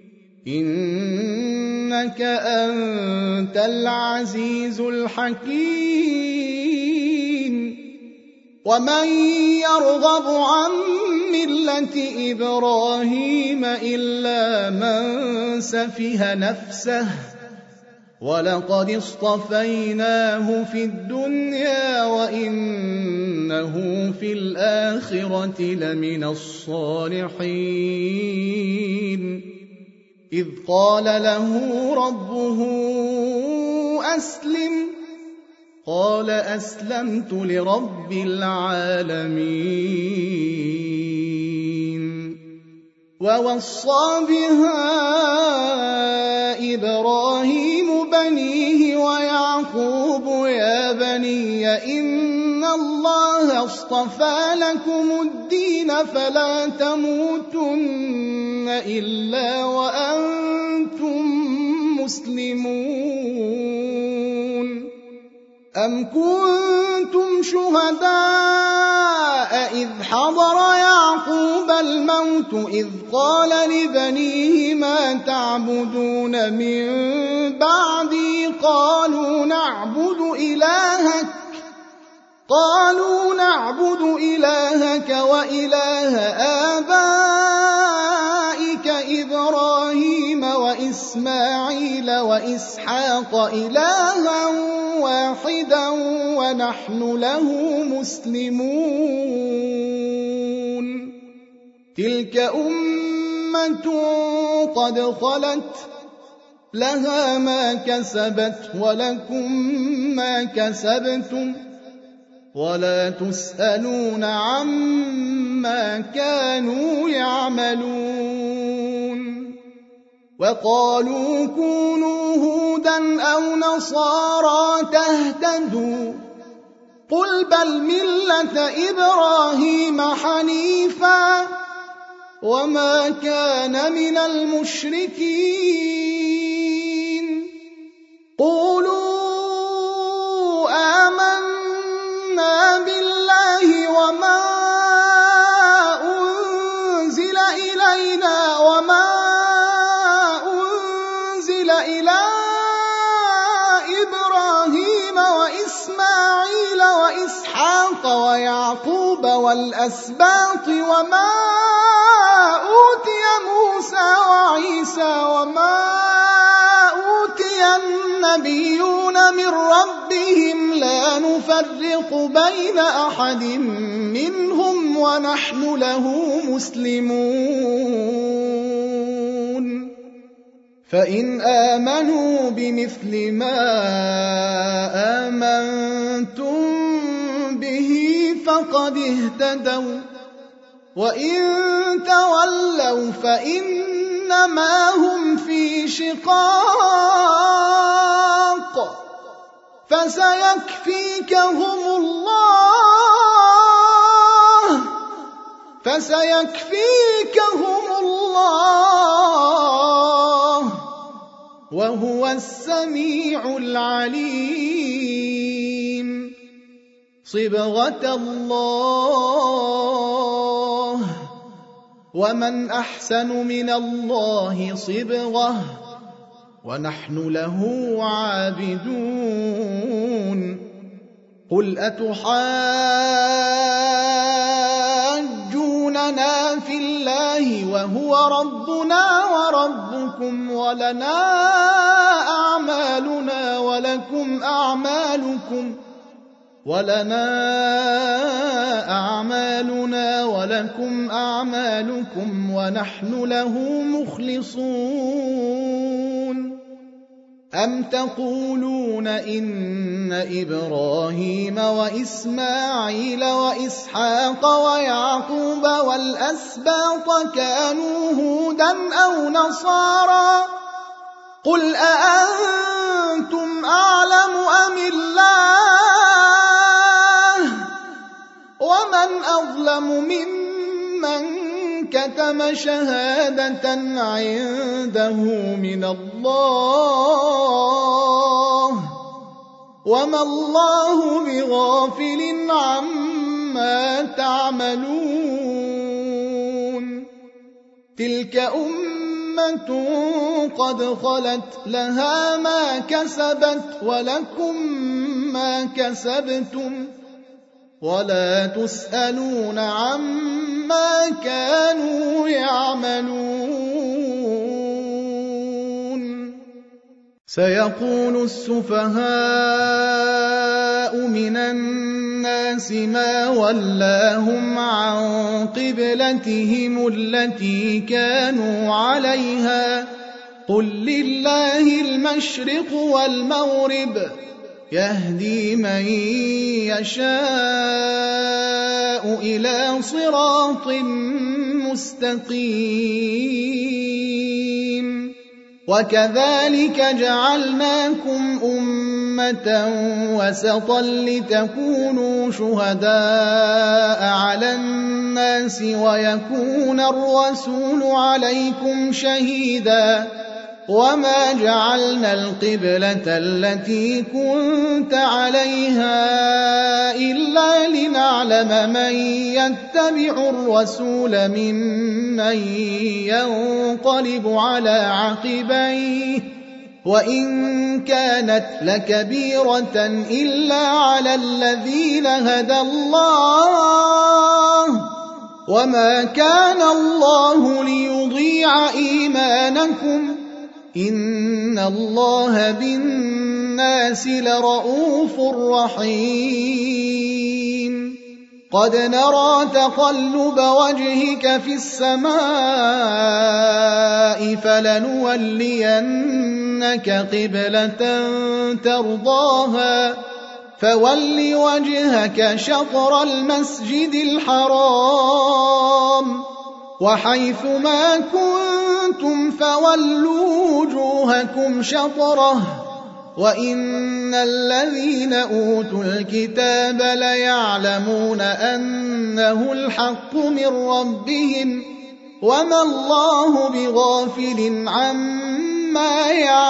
إنك أنت العزيز الحكيم ومن يرغب عن ملة إبراهيم إلا من سفه نفسه ولقد اصطفيناه في الدنيا وإنه في الآخرة لمن الصالحين إذ قال له ربه أسلم قال أسلمت لرب العالمين ووصى بها إبراهيم بنيه ويعقوب يا بني إن الله اصطفى لكم الدين فلا تموتن إلا وأنتم مسلمون أم كنتم شهداء إذ حضر يعقوب الموت إذ قال لبنيه ما تعبدون من بعدي قالوا قالوا نعبد إلهك وإله آبائك إبراهيم وإسماعيل وإسحاق إلها واحدا ونحن له مسلمون تلك أمة قد خلت لها ما كسبت ولكم ما كسبتم ولا تسألون عما كانوا يعملون وقالوا كونوا هودا أو نصارى تهتدوا قل بل ملة إبراهيم حنيفا وما كان من المشركين قولوا آمنا بالله وما أنزل إلينا وما أنزل إلى إبراهيم وإسماعيل وإسحاق ويعقوب والأسباط وما أوتي موسى وعيسى وما أوتي النبيون من ربهم لا نفرق بين أحد منهم ونحن له مسلمون فإن آمنوا بمثل ما آمنتم به فقد اهتدوا وإن تولوا فإنما هم في شقاق فسيكفيكهم الله وهو السميع العليم صبغة الله ومن أحسن من الله صبغة ونحن له عابدون قل أتحاجوننا في الله وهو ربنا وربكم ولنا أعمالنا ولكم أعمالكم ونحن له مخلصون أم تقولون إن إبراهيم وإسماعيل وإسحاق ويعقوب والأسباط كانوا هودا أو نصارى قل أأنتم أعلم أم الله ومن أظلم ممن كتم شهادة عنده من الله وما الله بغافل عما تعملون تلك أمة قد خلت لها ما كسبت ولكم ما كسبتم ولا تسألون عما كانوا يعملون سيقول السفهاء من الناس ما ولاهم عن قبلتهم التي كانوا عليها قل لله المشرق والمغرب يهدي من يشاء إلى صراط مستقيم وكذلك جعلناكم أمة وسطا لتكونوا شهداء على الناس ويكون الرسول عليكم شهيدا وما جعلنا القبلة التي كنت عليها إلا لنعلم من يتبع الرسول ممن ينقلب على عقبيه وإن كانت لكبيرة إلا على الذين هدى الله وما كان الله ليضيع إيمانكم إن الله بالناس لرءوف رحيم قد نرى تقلب وجهك في السماء فلنولينك قبلة ترضاها فول وجهك شطر المسجد الحرام وحيث ما كنتم فولوا وجوهكم شطره وإن الذين أوتوا الكتاب ليعلمون أنه الحق من ربهم وما الله بغافل عما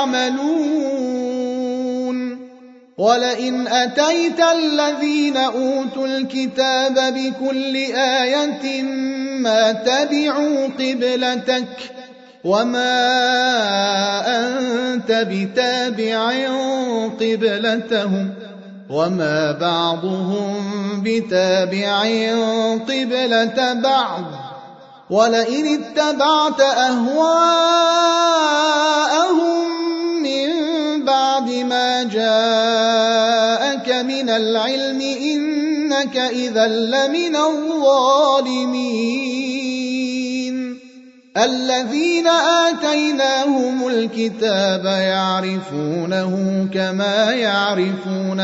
يعملون ولئن أتيت الذين أوتوا الكتاب بكل آية ما تبعوا قبلتك وما أنت بتابع قبلتهم وما بعضهم بتابع قبلة بعض ولئن اتبعت أهواءهم من بعد ما جاءك من العلم إنك إذا لمن الظالمين الذين آتيناهم الكتاب يعرفونه كما يعرفون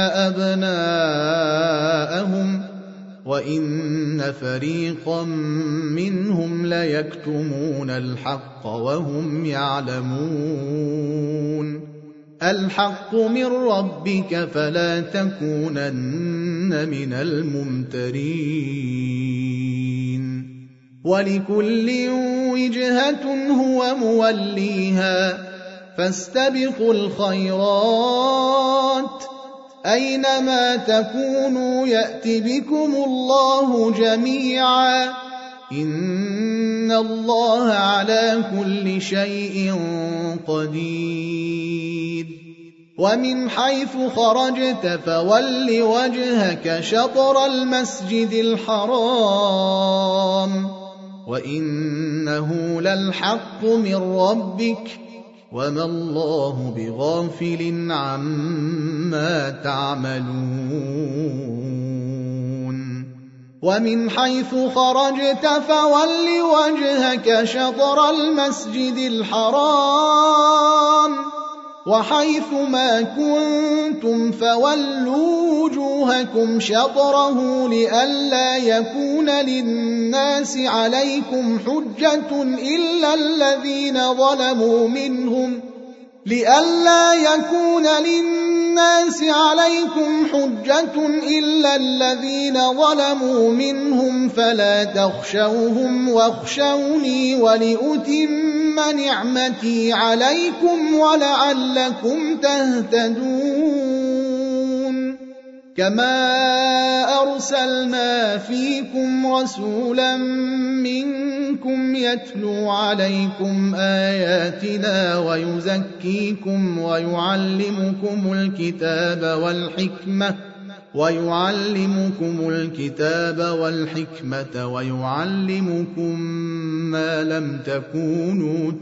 أبناءهم وإن فريقا منهم ليكتمون الحق وهم يعلمون الحق من ربك فلا تكونن من الممترين ولكل وجهة هو موليها فاستبقوا الخيرات أينما تكونوا يأت بكم الله جميعا إن الله على كل شيء قدير ومن حيث خرجت فول وجهك شطر المسجد الحرام وإنه للحق من ربك وما الله بغافل عما تعملون ومن حيث خرجت فول وجهك شطر المسجد الحرام وحيث ما كنتم فولوا وجوهكم شطره لئلا يكون للناس عليكم حجة إلا الذين ظلموا منهم فلا تخشوهم واخشوني ولأتم نعمتي عليكم ولعلكم تهتدون كما أرسلنا فيكم رسولا منكم يتلو عليكم آياتنا ويزكيكم ويعلمكم الكتاب والحكمة ويعلمكم ما لم تكونوا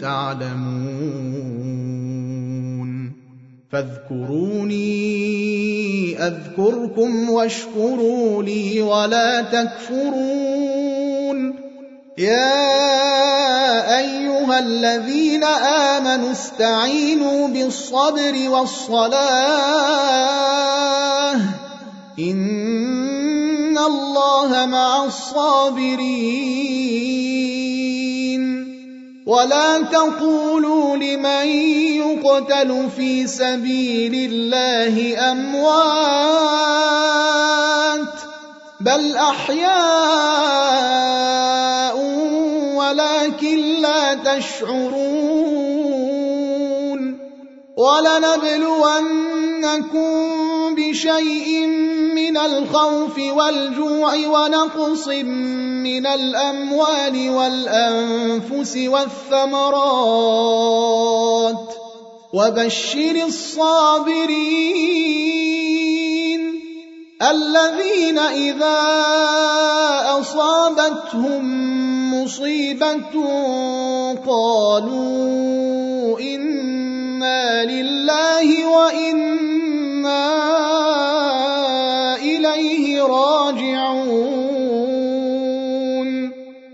تعلمون فاذكروني أذكركم واشكروا لي ولا تكفرون يا أيها الذين آمنوا استعينوا بالصبر والصلاة إن الله مع الصابرين ولا تقولوا لمن يقتل في سبيل الله أموات بل أحياء ولكن لا تشعرون ولنبلونكم بشيء من الخوف والجوع ونقص من الأموال والأنفس والثمرات وبشر الصابرين الذين إذا أصابتهم مصيبة قالوا إنا لله وإنا إليه راجعون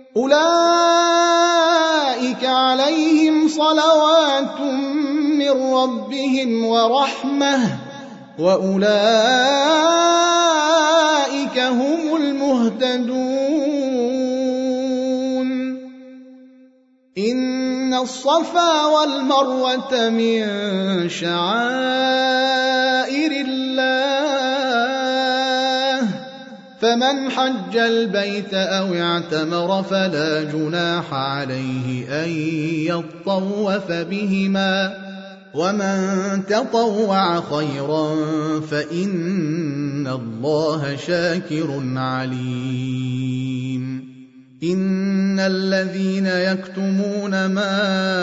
أولئك عليهم صلوات من ربهم ورحمة وأولئك هم المهتدون إن الصفا والمروة من شعائر الله فمن حج البيت أو اعتمر فلا جناح عليه أن يطوف بهما ومن تطوع خيرا فإن الله شاكر عليم إن الذين يكتمون ما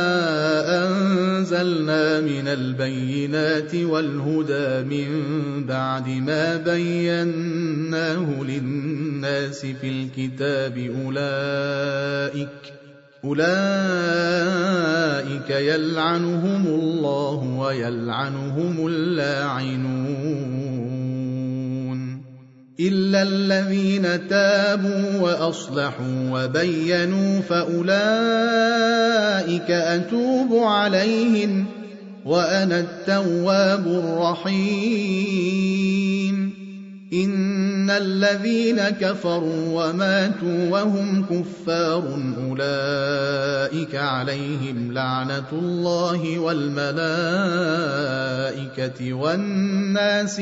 أنزلنا من البينات والهدى من بعد ما بيناه للناس في الكتاب أولئك يلعنهم الله ويلعنهم اللاعنون إلا الذين تابوا وأصلحوا وبينوا فأولئك أتوب عليهم وأنا التواب الرحيم إن الذين كفروا وماتوا وهم كفار أولئك عليهم لعنة الله والملائكة والناس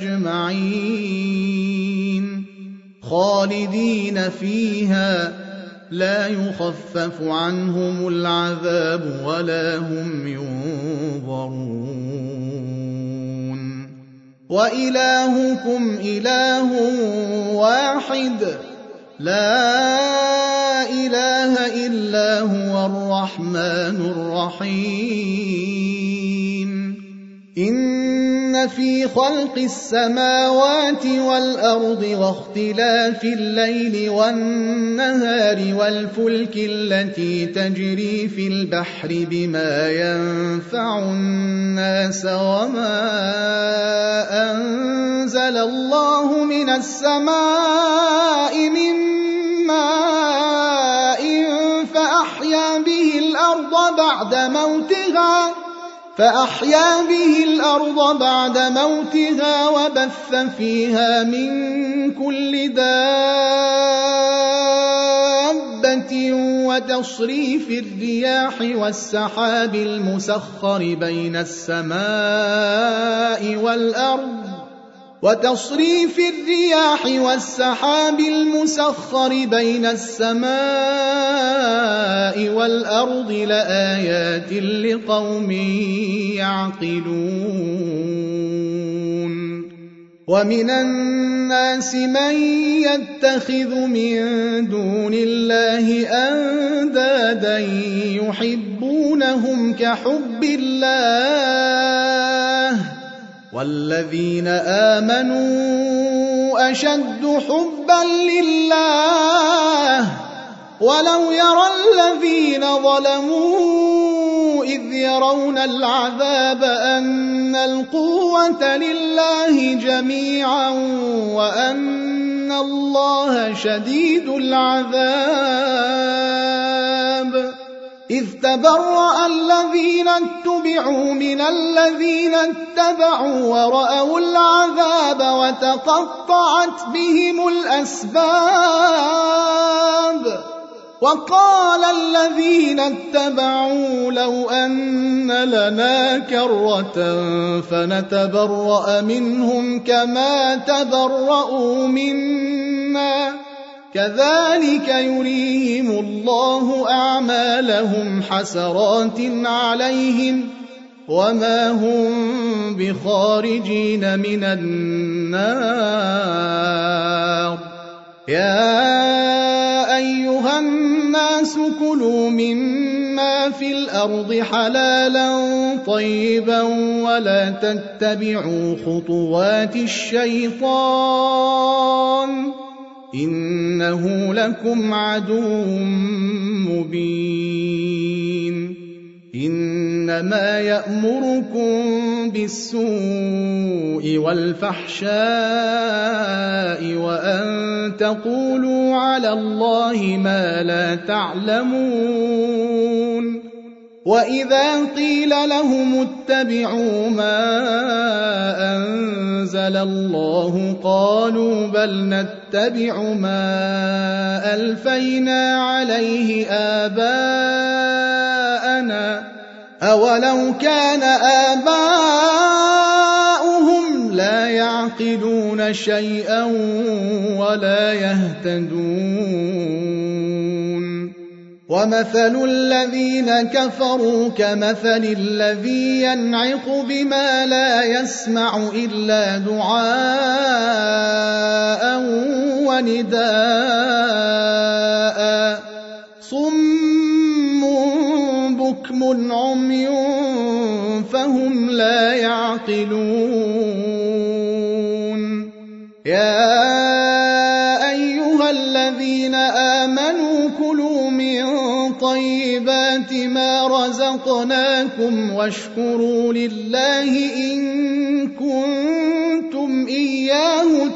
أجمعين خالدين فيها لا يخفف عنهم العذاب ولا هم ينظرون وإلهكم إله واحد لا إله إلا هو الرحمن الرحيم إن في خلق السماوات والأرض واختلاف الليل والنهار والفلك التي تجري في البحر بما ينفع الناس وما أنزل الله من السماء من ماء فأحيا به الأرض بعد موتها وبث فيها من كل دابة وتصريف الرياح والسحاب المسخر بين السماء والأرض لآيات لقوم يعقلون ومن الناس من يتخذ من دون الله أندادا يحبونهم كحب الله والذين آمنوا أشد حبا لله ولو يرى الذين ظلموا إذ يرون العذاب أن القوة لله جميعا وأن الله شديد العذاب إذ تبرأ الذين اتبعوا من الذين اتبعوا ورأوا العذاب وتقطعت بهم الأسباب وقال الذين اتبعوا لو أن لنا كرة فنتبرأ منهم كما تبرأوا منا كذلك يريهم الله أعمالهم حسرات عليهم وما هم بخارجين من النار يا أيها الناس كلوا مما في الأرض حلالا طيبا ولا تتبعوا خطوات الشيطان إنه لكم عدو مبين إنما يأمركم بالسوء والفحشاء وأن تقولوا على الله ما لا تعلمون وإذا قيل لهم اتبعوا ما أنزل الله قالوا بل نتبع ما ألفينا عليه آباءنا أولو كان آباؤهم لا يعقلون شيئا ولا يهتدون ومثل الذين كفروا كمثل الذي ينعق بما لا يسمع إلا دعاء ونداء صم بكم عمي فهم لا يعقلون يا أيها الذين آمنوا كلوا من طيبات ما رزقناكم واشكروا لله إن كنتم إياه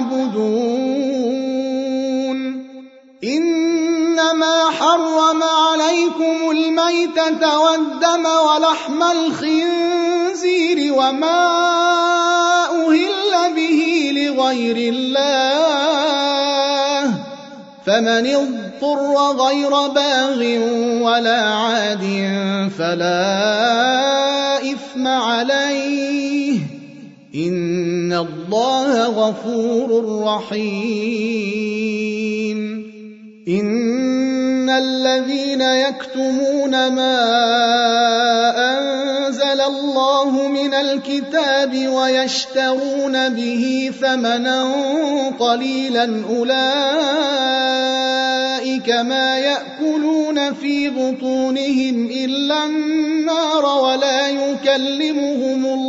تعبدون إنما حرم عليكم الميتة والدم ولحم الخنزير وما أهل به لغير الله فمن اضطر غير باغ ولا عاد فلا إثم عليه إن الله غفور رحيم إن الذين يكتمون ما أنزل الله من الكتاب ويشترون به ثمنا قليلا أولئك ما يأكلون في بطونهم إلا النار ولا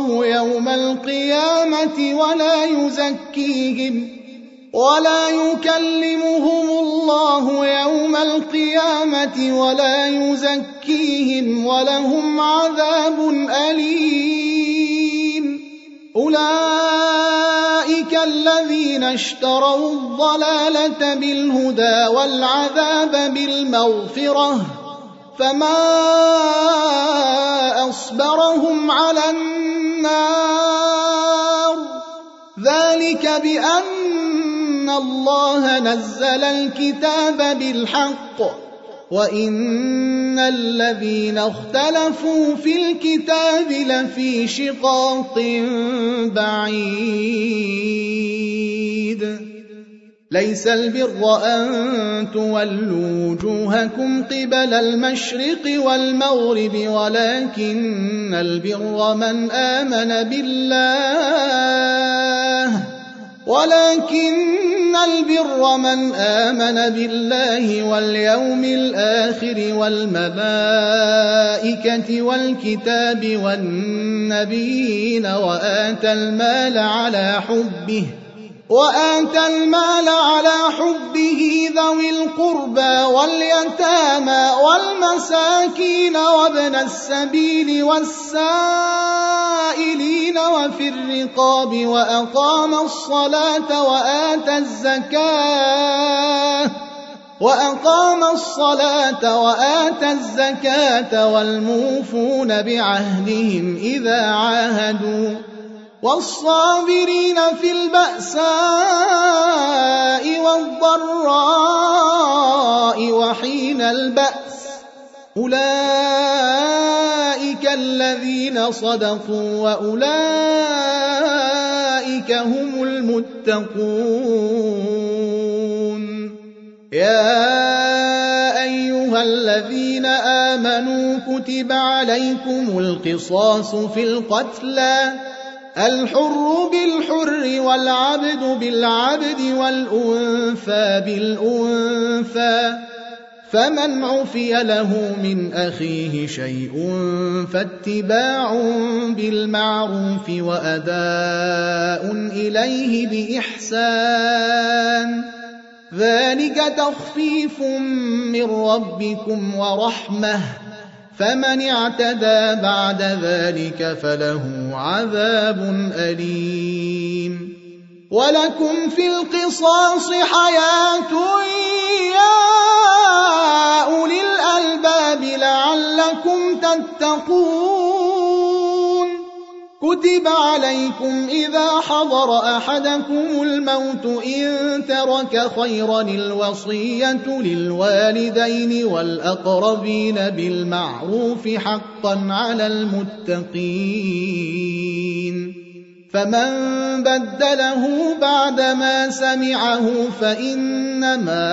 يكلمهم الله يوم القيامة ولا يزكيهم ولهم عذاب أليم أولئك الذين اشتروا الضلالة بالهدى والعذاب بالمغفرة فما أصبرهم على النار ذلك بأن الله نزل الكتاب بالحق وإن الذين اختلفوا في الكتاب لفي شقاق بعيد ليس البر أن تولوا وجوهكم قبل المشرق والمغرب ولكن البر من آمن بالله واليوم الآخر والملائكة والكتاب والنبيين وآتى المال على حبه ذوي القربى واليتامى والمساكين وابن السبيل والسائلين وفي الرقاب وأقام الصلاة وآتى الزكاة والموفون بعهدهم إذا عاهدوا والصابرين في البأساء والضراء وحين البأس أولئك الذين صدقوا وأولئك هم المتقون يا أيها الذين آمنوا كتب عليكم القصاص في القتلى الحر بالحر والعبد بالعبد والأنثى بالأنثى فمن عفي له من أخيه شيء فاتباع بالمعروف وأداء إليه بإحسان ذلك تخفيف من ربكم ورحمة فمن اعتدى بعد ذلك فله عذاب أليم ولكم في القصاص حياة يا أولي الألباب لعلكم تتقون كتب عليكم إذا حضر أحدكم الموت إن ترك خيرا الوصية للوالدين والأقربين بالمعروف حقا على المتقين فمن بدله بعدما سمعه فإنما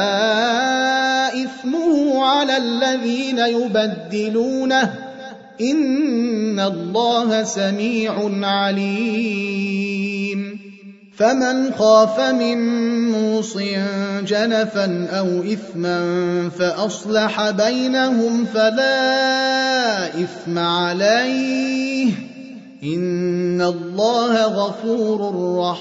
إثمه على الذين يبدلونه إن الله سميع عليم فمن خاف من موص جنفا أو إثما فأصلح بينهم فلا إثم عليه إن الله غفور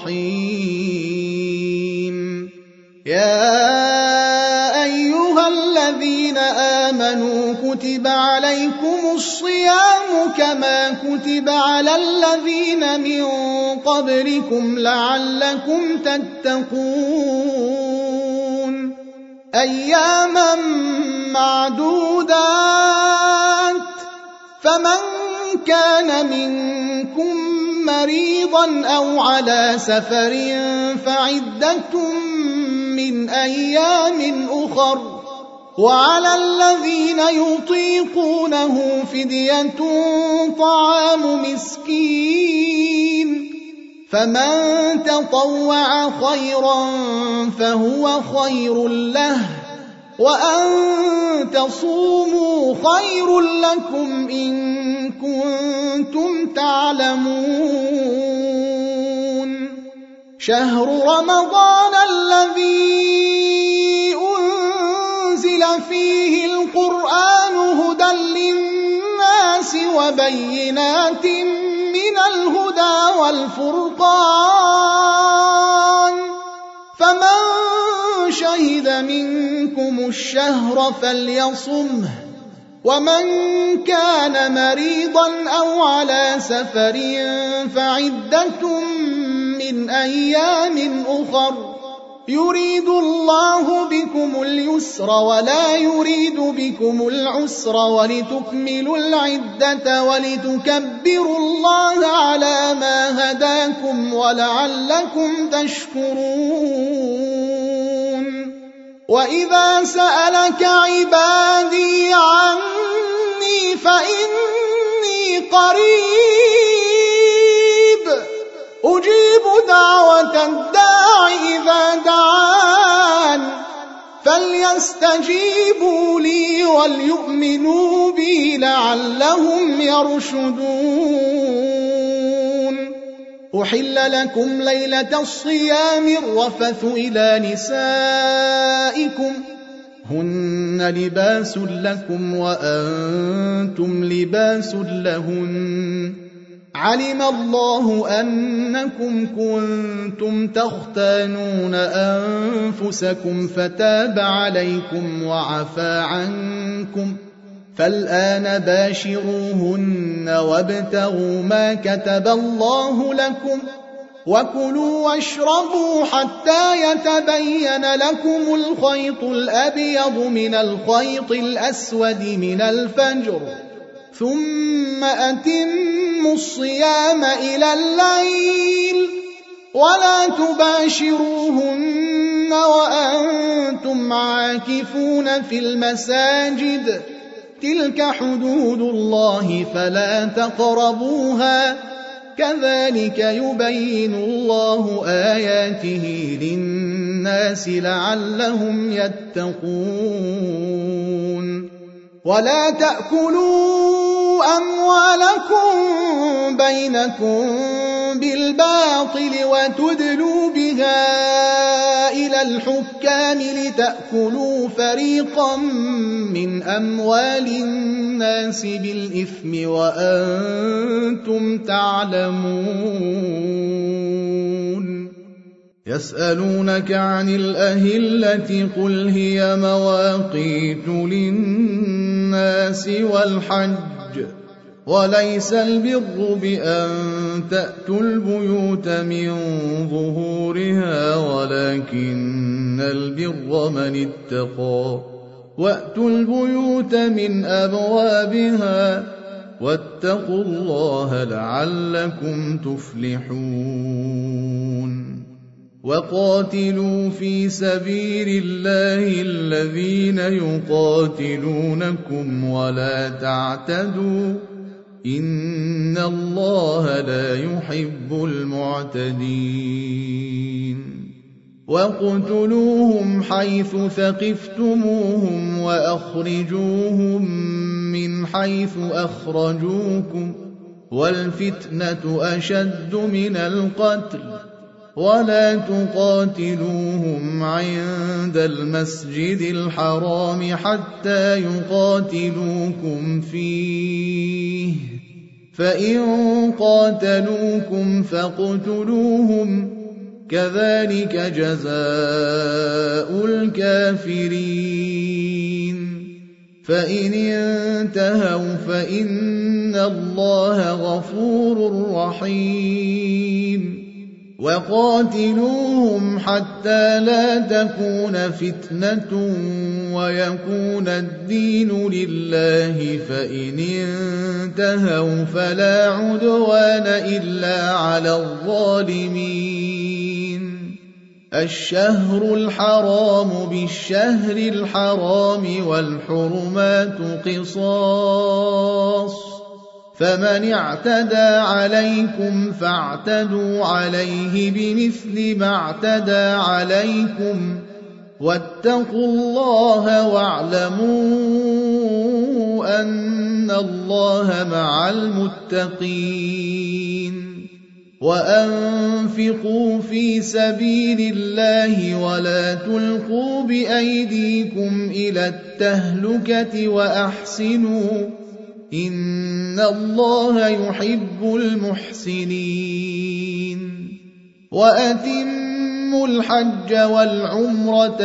رحيم يا أيها الذين آمنوا كتب عليكم الصيام كما كتب على الذين من قبلكم لعلكم تتقون أياما معدودات فمن كان منكم مريضا أو على سفر فعدة من أيام أخر وعلى الذين يطيقونه فدية طعام مسكين فمن تطوع خيرا فهو خير له وأن تصوموا خير لكم إن كنتم تعلمون شهر رمضان الذي أنزل فيه القرآن هدى للناس وبينات من الهدى والفرقان فمن شهد منكم الشهر فليصمه ومن كان مريضا أو على سفر فعدة من أيام أخر يريد الله بكم اليسر ولا يريد بكم العسر ولتكملوا العدة ولتكبروا الله على ما هداكم ولعلكم تشكرون وإذا سألك عبادي عني فإني قريب أجيب دعوة الداع إذا دعان فليستجيبوا لي وليؤمنوا بي لعلهم يرشدون أحل لكم ليلة الصيام الرفث إلى نسائكم هن لباس لكم وأنتم لباس لهن علم الله أنكم كنتم تختانون أنفسكم فتاب عليكم وعفى عنكم فالآن باشروهن وابتغوا ما كتب الله لكم وكلوا واشربوا حتى يتبين لكم الخيط الأبيض من الخيط الأسود من الفجر ثم أتموا الصيام إلى الليل ولا تباشروهن وأنتم عاكفون في المساجد تلك حدود الله فلا تقربوها كذلك يبين الله آياته للناس لعلهم يتقون ولا تأكلوا أموالكم بينكم بالباطل وتدلوا بها إلى الحكام لتأكلوا فريقا من أموال الناس بالإثم وأنتم تعلمون يسألونك عن الأهلة قل هي مواقيت للناس والحج وليس البر بأن تأتوا البيوت من ظهورها ولكن البر من اتقى وأتوا البيوت من أبوابها واتقوا الله لعلكم تفلحون وقاتلوا في سبيل الله الذين يقاتلونكم ولا تعتدوا إن الله لا يحب المعتدين واقتلوهم حيث ثقفتموهم وأخرجوهم من حيث أخرجوكم والفتنة أشد من القتل ولا تقاتلوهم عند المسجد الحرام حتى يقاتلوكم فيه فإن قاتلوكم فاقتلوهم كذلك جزاء الكافرين فإن انتهوا فإن الله غفور رحيم وقاتلوهم حتى لا تكون فتنة ويكون الدين لله فإن انتهوا فلا عدوان إلا على الظالمين الشهر الحرام بالشهر الحرام والحرمات قصاص فمن اعتدى عليكم فاعتدوا عليه بمثل ما اعتدى عليكم واتقوا الله واعلموا أن الله مع المتقين وأنفقوا في سبيل الله ولا تلقوا بأيديكم إلى التهلكة وأحسنوا إن الله يحب المحسنين وأتموا الحج والعمرة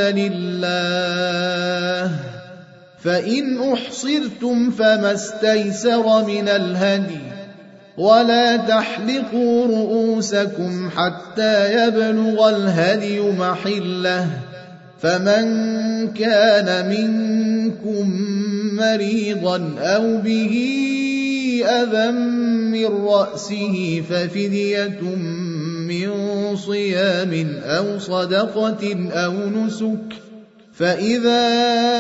لله فإن أحصرتم فما استيسر من الهدي ولا تحلقوا رؤوسكم حتى يبلغ الهدي محله فمن كان منكم مريضا أو به أذى من رأسه ففدية من صيام أو صدقة أو نسك فإذا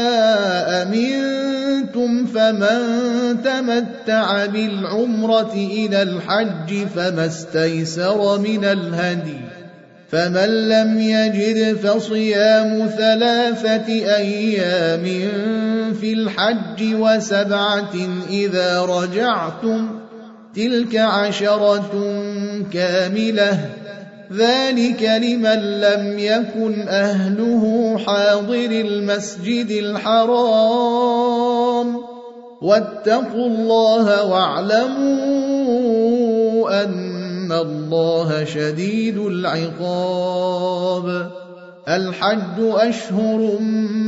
أمنتم فمن تمتع بالعمرة إلى الحج فما استيسر من الهدي فمن لم يجد فصيام 3 أيام في الحج و7 إذا رجعتم تلك 10 كاملة ذلك لمن لم يكن أهله حاضر المسجد الحرام واتقوا الله واعلموا أن الله شديد العقاب الحج أشهر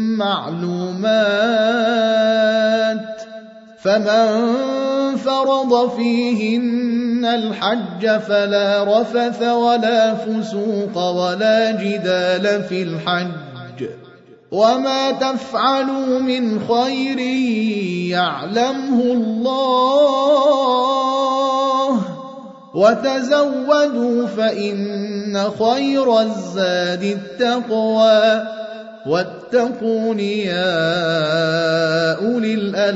معلومات فمن فرض فيهن الحج فلا رفث ولا فسوق ولا جدال في الحج وما تفعلوا من خير يعلمه الله وتزودوا فإن خير الزاد التقوى واتقون يا أولي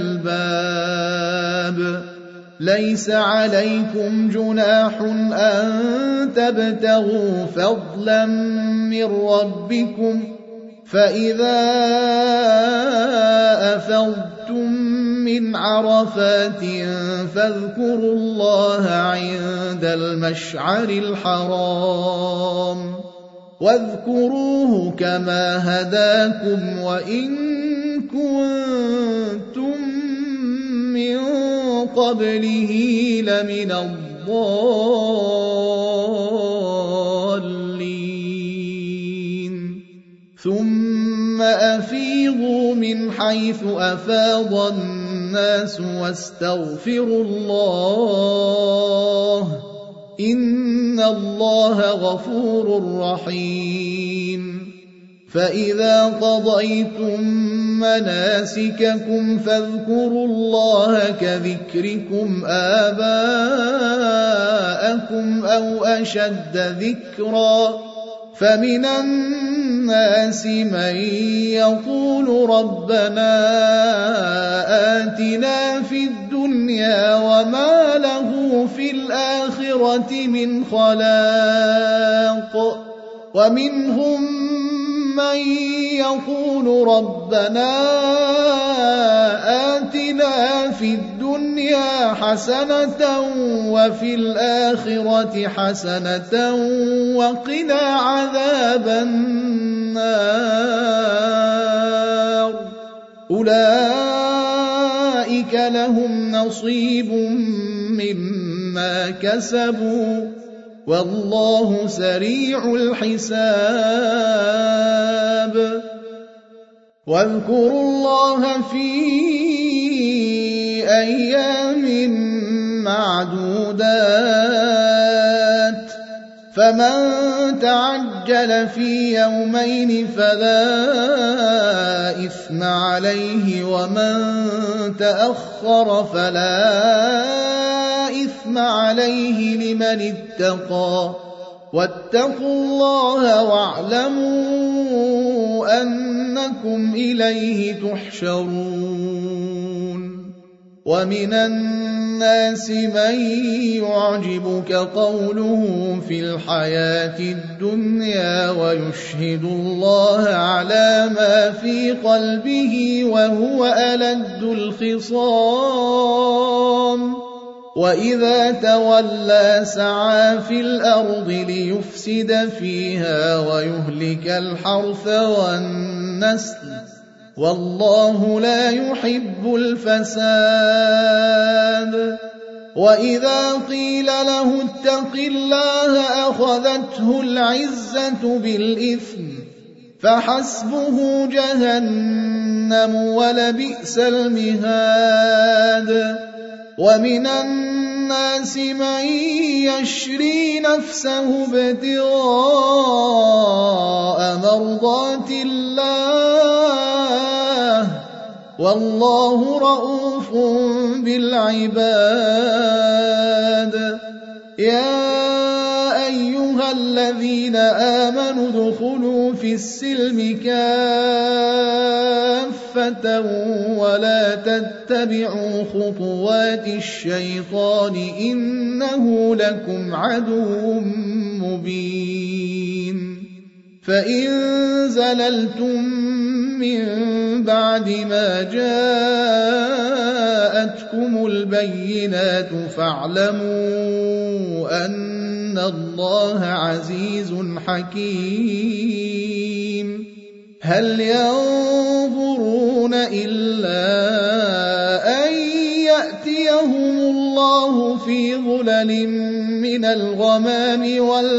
الألباب ليس عليكم جناح أن تبتغوا فضلا من ربكم فإذا أفضتم من عرفات فاذكروا الله عند المشعر الحرام واذكروه كما هداكم وإن كنتم من قبله لمن الضالين ثم أفيضوا من حيث أفاض الناس واستغفروا الله إن الله غفور رحيم فإذا قضيتم مناسككم فاذكروا الله كذكركم آباءكم أو أشد ذكرا فمن الناس من يقول ربنا آتنا في الدنيا وما له في الآخرة من خلاق ومنهم من يقول ربنا آتنا في الدنيا حسنة وفي الآخرة حسنة وقنا عذاب النار أولئك لهم نصيب مما كسبوا والله سريع الحساب واذكروا الله في أيام معدودات فمن تعجل في يومين فلا إثم عليه ومن تأخر فلا إثم عليه لمن اتقى واتقوا الله واعلموا أنكم إليه تحشرون ومن الناس من يعجبك قوله في الحياة الدنيا ويشهد الله على ما في قلبه وهو ألد الخصام وإذا تولى سعى في الأرض ليفسد فيها ويهلك الحرث والنسل والله لا يحب الفساد وإذا قيل له اتق الله أخذته العزة بالإثم فحسبه جهنم ولبئس المهاد ومن الناس من يشري نفسه ابتغاء مرضات الله والله رؤوف بالعباد يا أيها الذين آمنوا ادخلوا في السلم كافة ولا تتبعوا خطوات الشيطان إنه لكم عدو مبين فإن زللتم من بعد ما جاءتكم البينات فاعلموا أن الله عزيز حكيم هل ينظرون إلا أن يأتيهم الله في ظلل من الغمام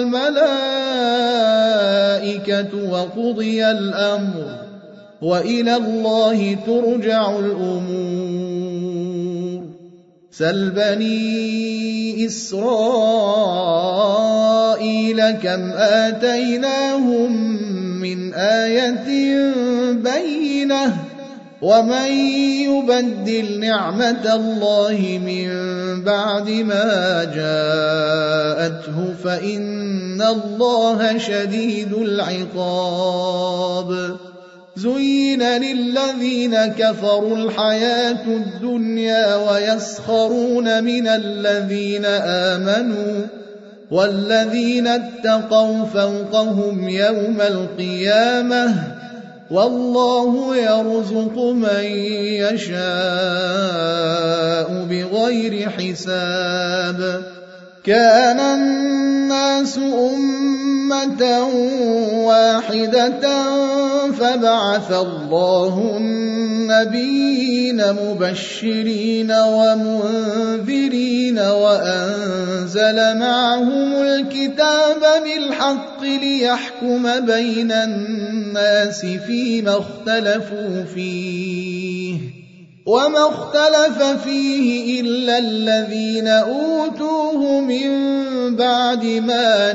والملائكة وقضي الأمر وإلى الله ترجع الأمور سل بني إسرائيل كم آتيناهم من آية بينة ومن يبدل نعمة الله من بعد ما جاءته فإن الله شديد العقاب زين للذين كفروا الحياة الدنيا ويسخرون من الذين آمنوا والذين اتقوا فوقهم يوم القيامة والله يرزق من يشاء بغير حساب كان الناس أمة واحدة فبعث الله النبيين مبشرين ومنذرين وأنزل معهم الكتاب بالحق ليحكم بين الناس فيما اختلفوا فيه وما اختلف فيه إلا الذين أوتوه من بعد ما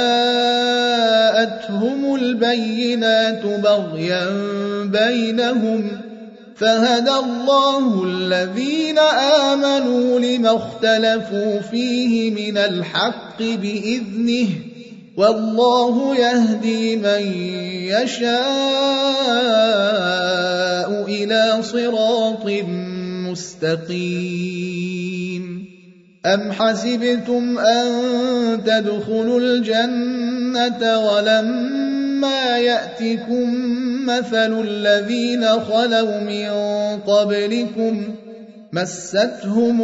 جاءتهم البينات بغيا بينهم فهدى الله الذين آمنوا لما اختلفوا فيه من الحق بإذنه والله يهدي من يشاء إلى صراط مستقيم أم حسبتم أن تدخلوا الجنة ولما يأتكم مثل الذين خلوا من قبلكم مستهم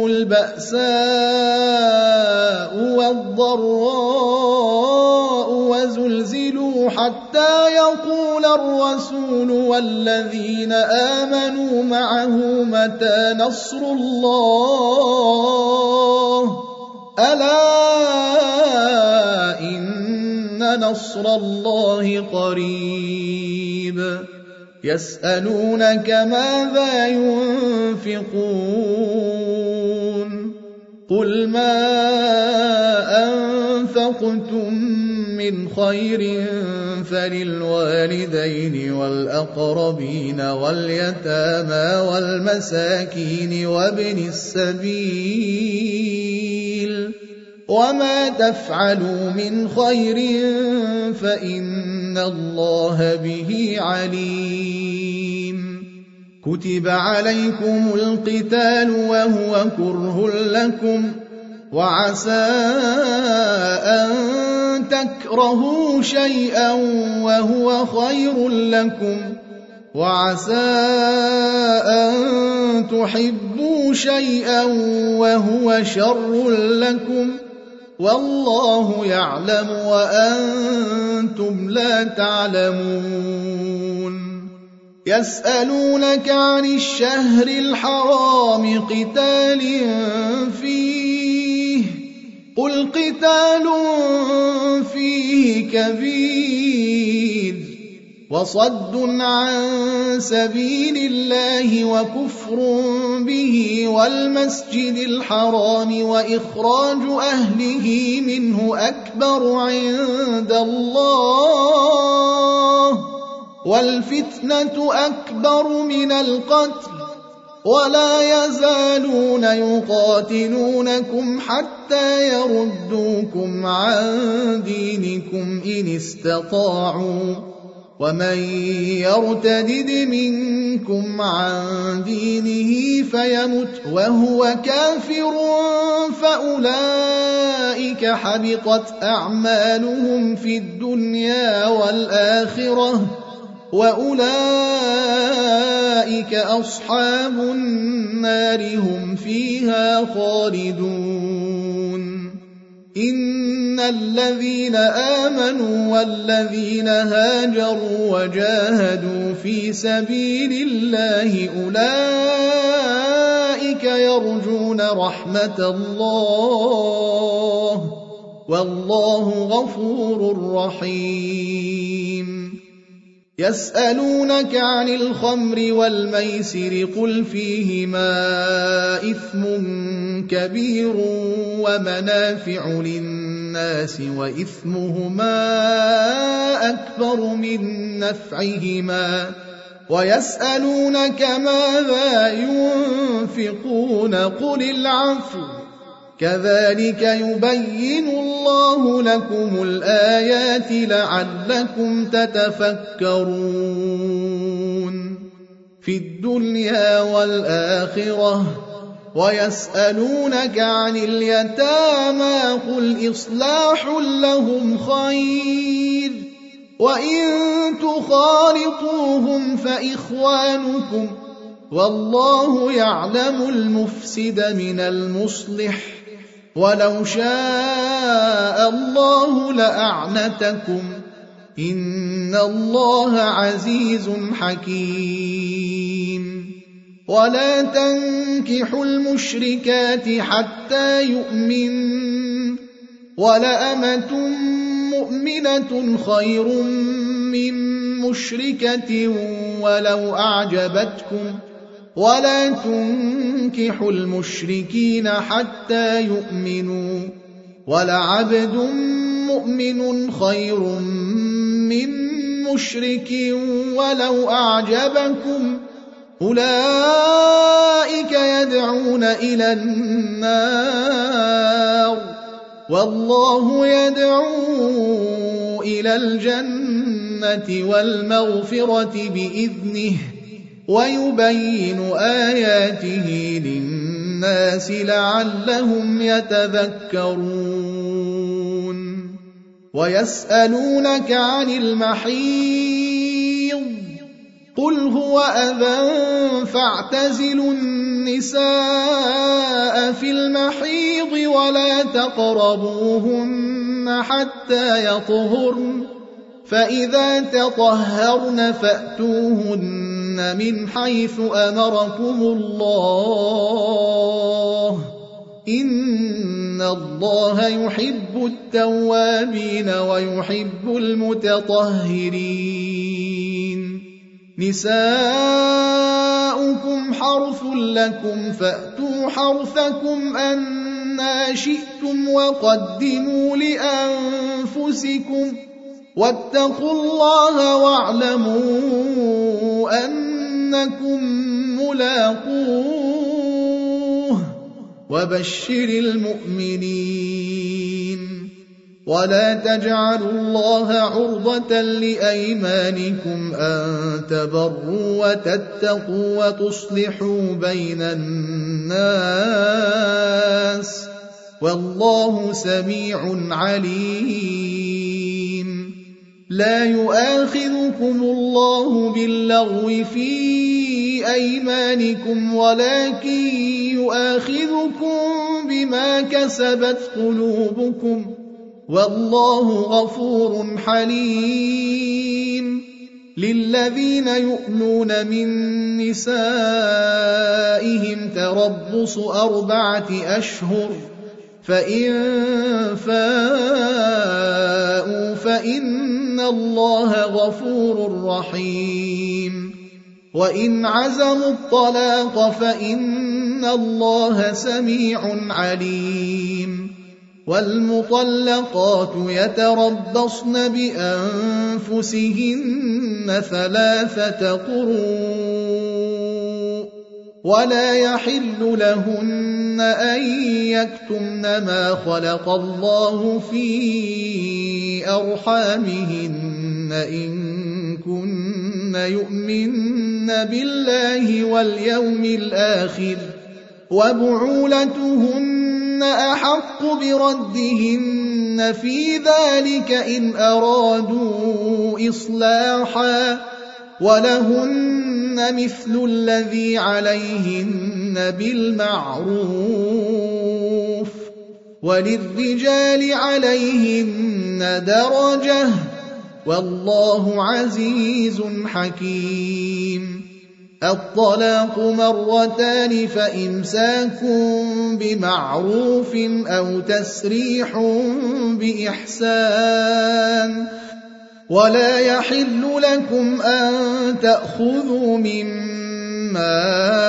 البأساء والضراء وزلزلوا حتى يقول الرسول والذين آمنوا معه متى نصر الله ألا إن نصر الله قريب يسألونك ماذا ينفقون قل ما أنفقتم من خير فللوالدين والأقربين واليتامى والمساكين وابن السبيل وما تفعلوا من خير فإن الله به عليم كتب عليكم القتال وهو كره لكم وعسى أن تكرهوا شيئا وهو خير لكم وعسى أن تحبوا شيئا وهو شر لكم والله يعلم وأنتم لا تعلمون يسألونك عن الشهر الحرام قتال فيه قل قتال فيه كبير وصد عن سبيل الله وكفر به والمسجد الحرام وإخراج أهله منه أكبر عند الله والفتنة أكبر من القتل ولا يزالون يقاتلونكم حتى يردوكم عن دينكم إن استطاعوا ومن يرتدد منكم عن دينه فيمت وهو كافر فأولئك حبطت أعمالهم في الدنيا والآخرة وأولئك أصحاب النار هم فيها خالدون إن الذين آمنوا والذين هاجروا وجاهدوا في سبيل الله أولئك يرجون رحمة الله والله غفور رحيم يسألونك عن الخمر والميسر قل فيهما إثم كبير ومنافع للناس وإثمهما أكبر من نفعهما ويسألونك ماذا ينفقون قل العفو كذلك يبين الله لكم الآيات لعلكم تتفكرون في الدنيا والآخرة ويسألونك عن اليتامى قل إصلاح لهم خير وإن تخالطوهم فإخوانكم والله يعلم المفسد من المصلح ولو شاء الله لأعنتكم إن الله عزيز حكيم ولا تنكحوا المشركات حتى يؤمن ولأمة مؤمنة خير من مشركة ولو أعجبتكم ولا تنكحوا المشركين حتى يؤمنوا ولعبد مؤمن خير من مشرك ولو أعجبكم أولئك يدعون إلى النار والله يدعو إلى الجنة والمغفرة بإذنه ويبين آياته للناس لعلهم يتذكرون ويسألونك عن المحيض قل هو أذى فاعتزلوا النساء في المحيض ولا تقربوهن حتى يطهرن فإذا تطهرن فأتوهن من حيث أمركم الله إن الله يحب التوابين ويحب المتطهرين نساؤكم حرث لكم فأتوا حرثكم أنى شئتم وقدموا لأنفسكم واتقوا الله واعلموا أنكم ملاقوه وبشر المؤمنين ولا تجعلوا الله عرضة لأيمانكم أن تبروا وتتقوا وتصلحوا بين الناس والله سميع عليم لا يؤاخذكم الله باللغو في أيمانكم ولكن يؤاخذكم بما كسبت قلوبكم والله غفور حليم للذين يؤلون من نسائهم تربص 4 أشهر فإن فاءوا فإن الله غفور رحيم وإن عزموا الطلاق فإن الله سميع عليم والمطلقات يتربصن بأنفسهن 3 قروء ولا يحل لهن أن يكتمن ما خلق الله في أرحامهن إن كن يؤمن بالله واليوم الآخر وبعولتهن أحق بردهن في ذلك إن أرادوا إصلاحا ولهن مثل الذي عليهن بالمعروف وللرجال عليهن درجة والله عزيز حكيم الطلاق 2 فإمساك بمعروف أو تسريح بإحسان ولا يحل لكم أن تأخذوا مما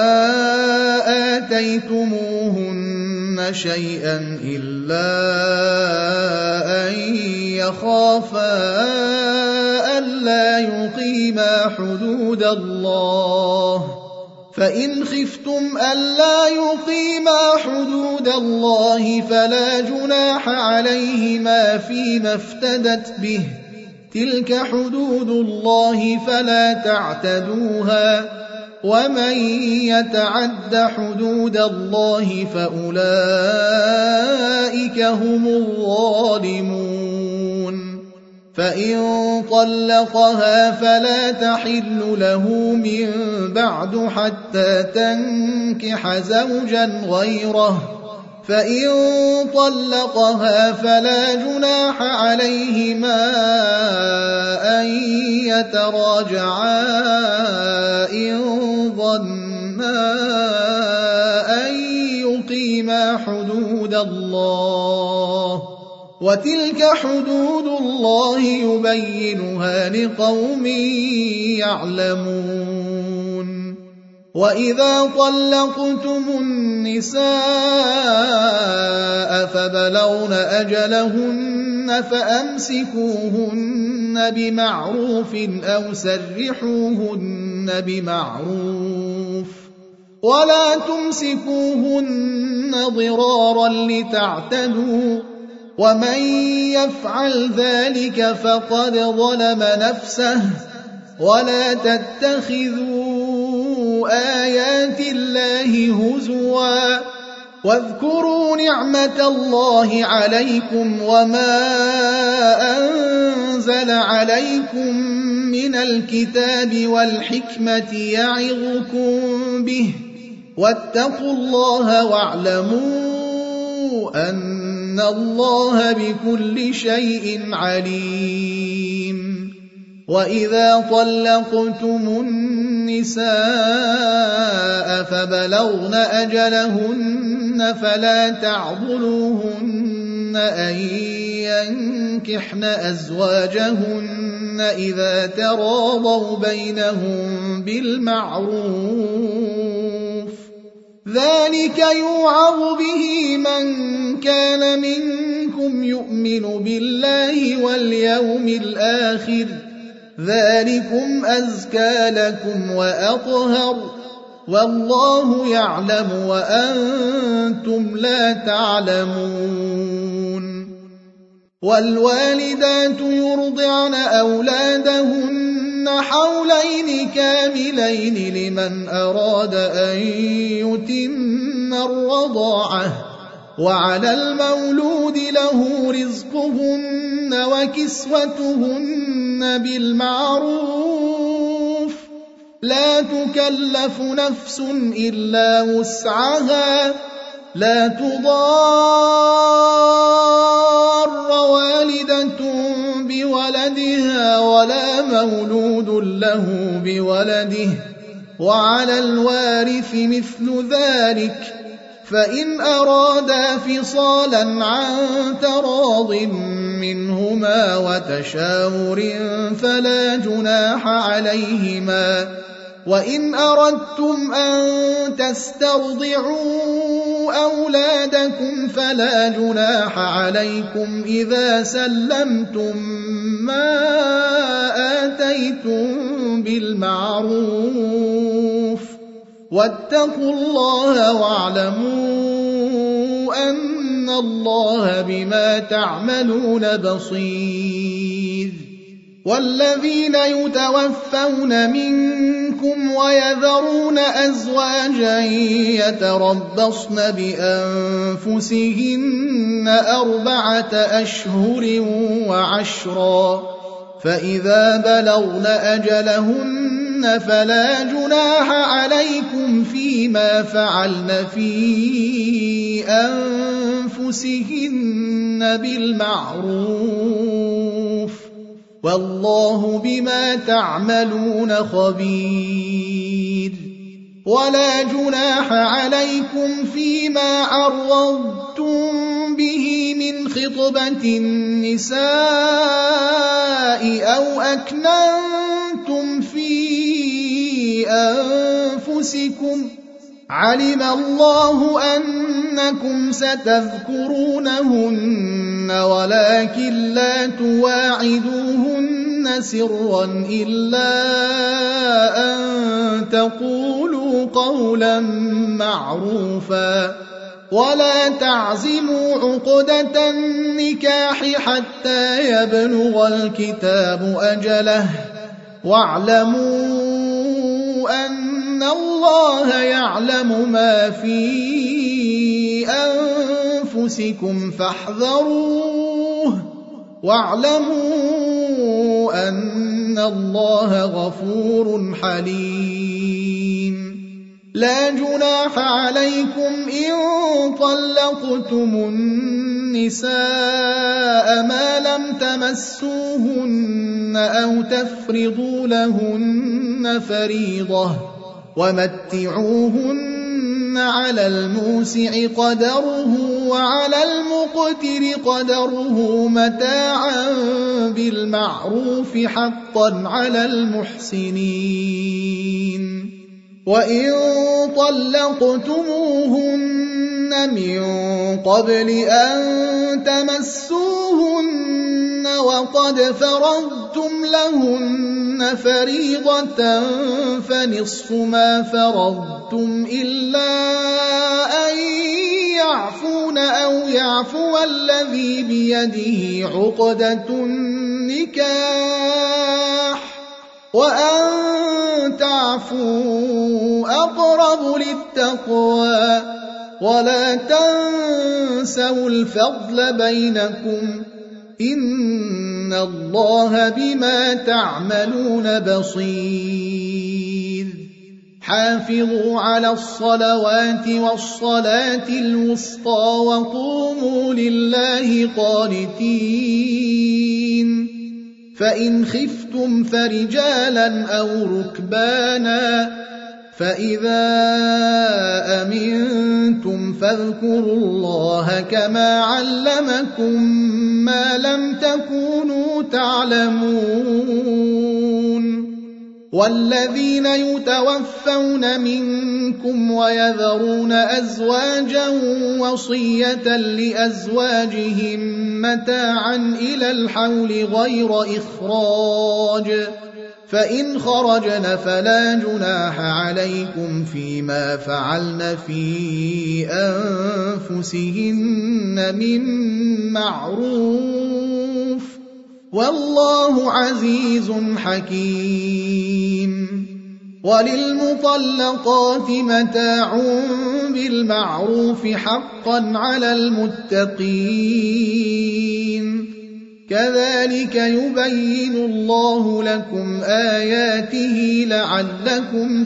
آتيتموهن شيئا إلا أن يخافا ألا يقيما حدود الله فإن خفتم ألا يقيما حدود الله فلا جناح عليهما فيما افتدت به تلك حدود الله فلا تعتدوها ومن يتعد حدود الله فأولئك هم الظالمون فإن طلقها فلا تحل له من بعد حتى تنكح زوجا غيره فإن طلقها فلا جناح عليهما أن يتراجعا إن ظنا أن يقيما حدود الله، وتلك حدود الله يبينها لقوم يعلمون. وإذا طلقتم النساء فبلغن أجلهن فأمسكوهن بمعروف أو سرحوهن بمعروف، ولا تمسكوهن ضرارا لتعتدوا، ومن يفعل ذلك فقد ظلم نفسه. ولا تتخذوا آيات الله هزوا، واذكروا نعمة الله عليكم وما أنزل عليكم من الكتاب والحكمة يعظكم به، واتقوا الله واعلموا أن الله بكل شيء عليم. وإذا طلقتم النساء فبلغن أجلهن فلا تعضلوهن أن ينكحن أزواجهن إذا تراضوا بينهم بالمعروف، ذلك يوعظ به من كان منكم يؤمن بالله واليوم الآخر، ذلكم أزكى لكم وأطهر، والله يعلم وأنتم لا تعلمون. والوالدات يرضعن أولادهن حولين كاملين لمن أراد أن يتم الرضاعة، وعلى المولود له رزقهن وكسوتهن بالمعروف، لا تكلف نفس إلا وسعها، لا تضار والدة بولدها ولا مولود له بولده، وعلى الوارث مثل ذلك، فإن أرادا فصالا عن تراض منهما وتشاور فلا جناح عليهما. وإن أردتم أن تسترضعوا أولادكم فلا جناح عليكم إذا سلمتم ما آتيتم بالمعروف، واتقوا الله واعلموا أن الله بما تعملون بصير. والذين يتوفون منكم ويذرون أزواجا يتربصن بأنفسهن 4 أشهر وعشرا، فإذا بلغن أجلهن فلا جناح عليكم فيما فعلن في أنفسهن بالمعروف، والله بما تعملون خبير. ولا جناح عليكم فيما عرضتم به من خطبة النساء أو أكننتم في أنفسكم، علم الله أنكم ستذكرونهن ولكن لا تواعدوهن سرا إلا أن تقولوا قولا معروفا، ولا تعزموا عقدة النكاح حتى يبلغ الكتاب أجله، واعلموا أن الله يعلم ما في أنفسكم فاحذروه، واعلموا أن الله غفور حليم. لا جناح عليكم إن طلقتم النساء ما لم تمسوهن أو تفرضوا لهن فريضة ومتعوهن على الموسع قدره وعلى المقتر قدره متاعا بالمعروف حقا على المحسنين. وإن طلقتموهن من قبل أن تمسوهن وقد فرضتم لهن فريضة فنصف ما فرضتم إلا أن يعفون أو يعفو الذي بيده عقدة النكاح وأن تعفوا أقرب للتقوى ولا تنسوا الفضل بينكم إن الله بما تعملون بصير. حافظوا على الصلوات والصلاة الوسطى وقوموا لله قانتين. فإن خفتم فرجالا أو ركبانا فإذا أمنتم فاذكروا الله كما علمكم ما لم تكونوا تعلمون. والذين يتوفون منكم ويذرون أزواجا وصية لأزواجهم متاعا إلى الحول غير إخراج فإن خرجن فلا جناح عليكم فيما فعلن في أنفسهن من معروف والله عزيز حكيم. وللمطلقات متاع بالمعروف حقا على المتقين كذلك يبين الله لكم آياته لعلكم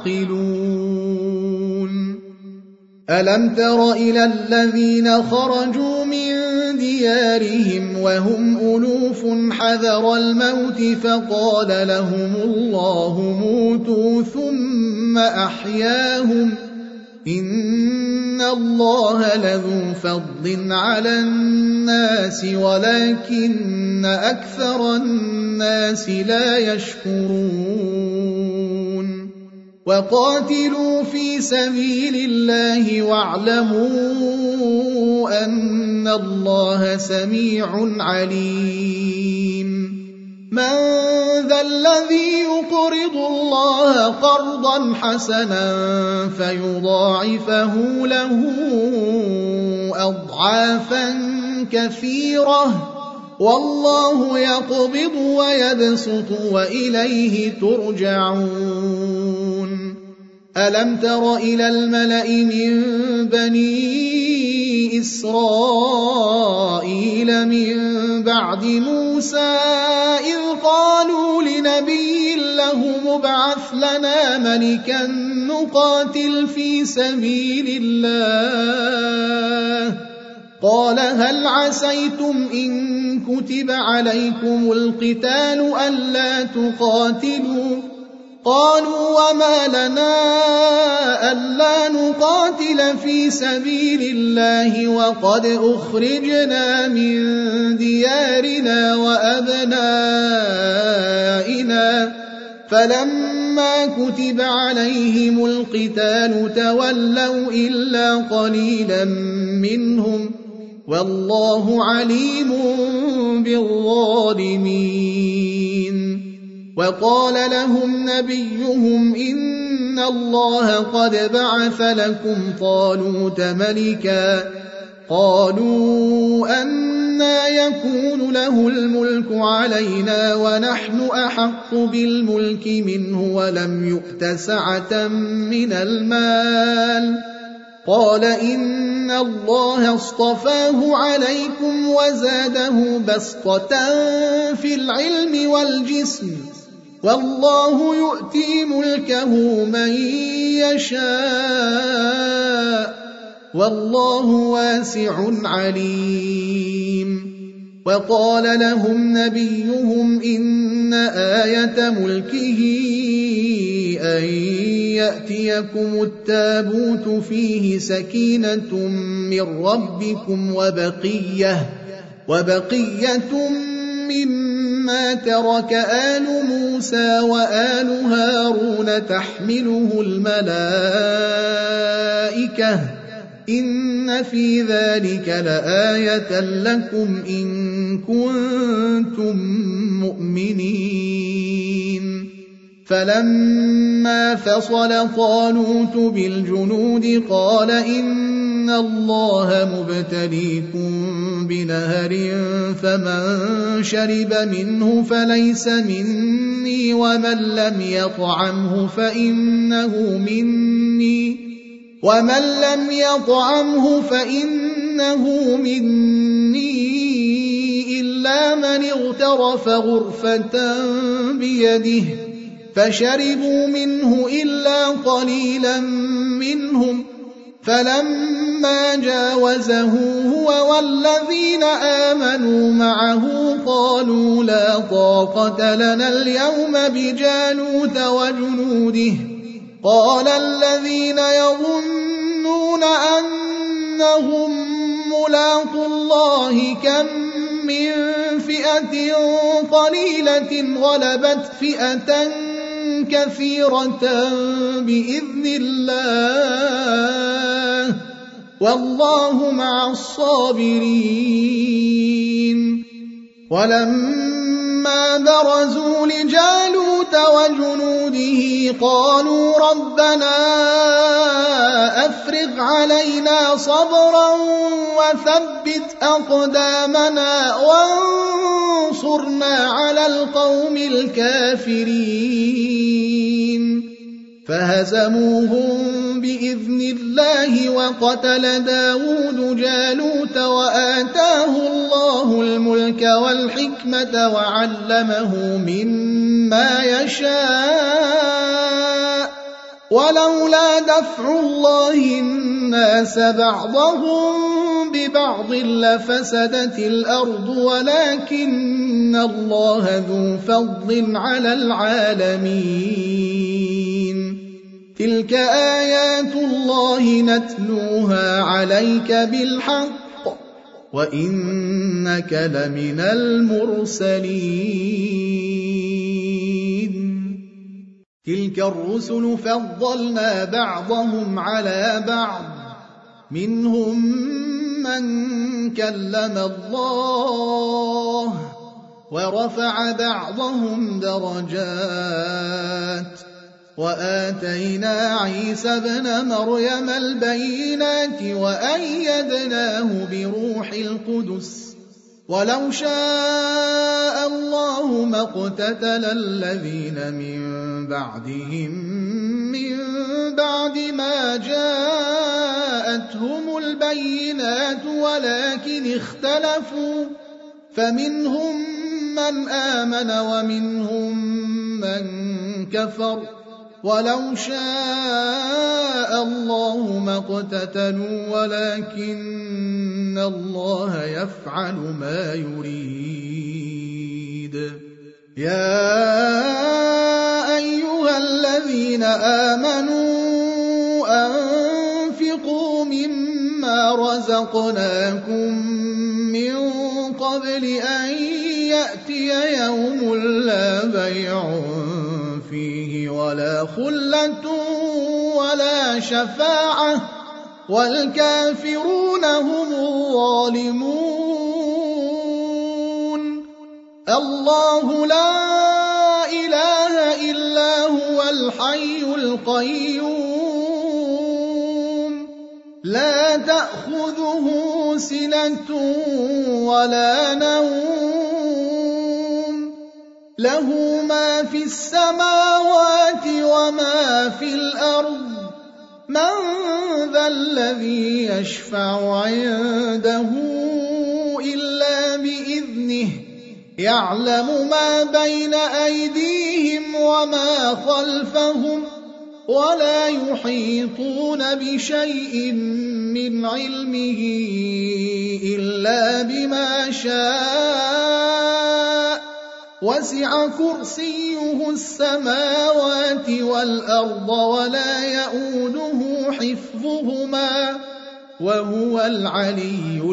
تعقلون. ألم تر إلى الذين خرجوا من ديارهم وهم ألوف حذر الموت فقال لهم الله موتوا ثم أحياهم إن الله لذو فضل على الناس ولكن أكثر الناس لا يشكرون. وقاتلوا في سبيل الله واعلموا أن الله سميع عليم. من ذا الذي يقرض الله قرضا حسنا فيضاعفه له أضعافا كثيرة والله يقبض ويبسط وإليه ترجعون. ألم تر إلى الملأ من بني إسرائيل من بعد موسى إذ قالوا لنبي له ابعث لنا ملكا نقاتل في سبيل الله قال هل عسيتم إن كتب عليكم القتال ألا تقاتلوا قالوا وما لنا ألا نقاتل في سبيل الله وقد أخرجنا من ديارنا وأبنائنا فلما كتب عليهم القتال تولوا إلا قليلا منهم والله عليم بالظالمين. وقال لهم نبيهم إن الله قد بعث لكم طالوت ملكا قالوا أنى يكون له الملك علينا ونحن أحق بالملك منه ولم يؤت سعة من المال قال إن الله اصطفاه عليكم وزاده بسطة في العلم والجسم والله يؤتي ملكه من يشاء والله واسع عليم. وقال لهم نبيهم إن آية ملكه أن يأتيكم التابوت فيه سكينة من ربكم وبقية مما ترك آل موسى وآل هارون تحمله الملائكة إن في ذلك لآية لكم إن كنتم مؤمنين. فلما فصل طالوت بالجنود قال إن الله مبتليكم بنهر فمن شرب منه فليس مني ومن لم يطعمه فإنه مني إلا من اغترف غرفة بيده فشربوا منه إلا قليلا منهم. فلما جاوزه هو والذين آمنوا معه قالوا لا طاقة لنا اليوم بجالوت وجنوده. قال الذين يظنون أنهم ملاقو الله كم من فئة قليلة غلبت فئة كثيرة بإذن الله والله مع الصابرين. ولما برزوا لجالوت وجنوده قالوا ربنا أفرغ علينا صبرا وثبت أقدامنا وانصرنا على القوم الكافرين. فهزموهم بإذن الله وقتل داود جالوت وآتاه الله الملك والحكمة وعلمه مما يشاء ولولا دفع الله الناس بعضهم ببعض لفسدت الأرض ولكن الله ذو فضل على العالمين. تلك آيات الله نتلوها عليك بالحق وإنك لمن المرسلين. تلك الرسل فضلنا بعضهم على بعض منهم من كلم الله ورفع بعضهم درجات وآتينا عيسى ابن مريم البينات وأيدناه بروح القدس ولو شاء الله ما اقتتل الذين من بعدهم من بعد ما جاءتهم البينات ولكن اختلفوا فمنهم من آمن ومنهم من كفر ولو شاء الله ما اقتتلوا ولكن الله يفعل ما يريد. يا أيها الذين آمنوا أنفقوا مما رزقناكم من قبل أن يأتي يوم لا بيع فيه ولا خلة ولا شفاعة والكافرون هم الظالمون. الله لا إله إلا هو الحي القيوم لا تأخذه سنة ولا نوم له ما في السماوات وما في الأرض من ذا الذي يشفع عنده إلا بإذنه يعلم ما بين أيديهم وما خلفهم ولا يحيطون بشيء من علمه إلا بما شاء وسع كرسيه السماوات والأرض ولا يؤوده حفظهما وهو العلي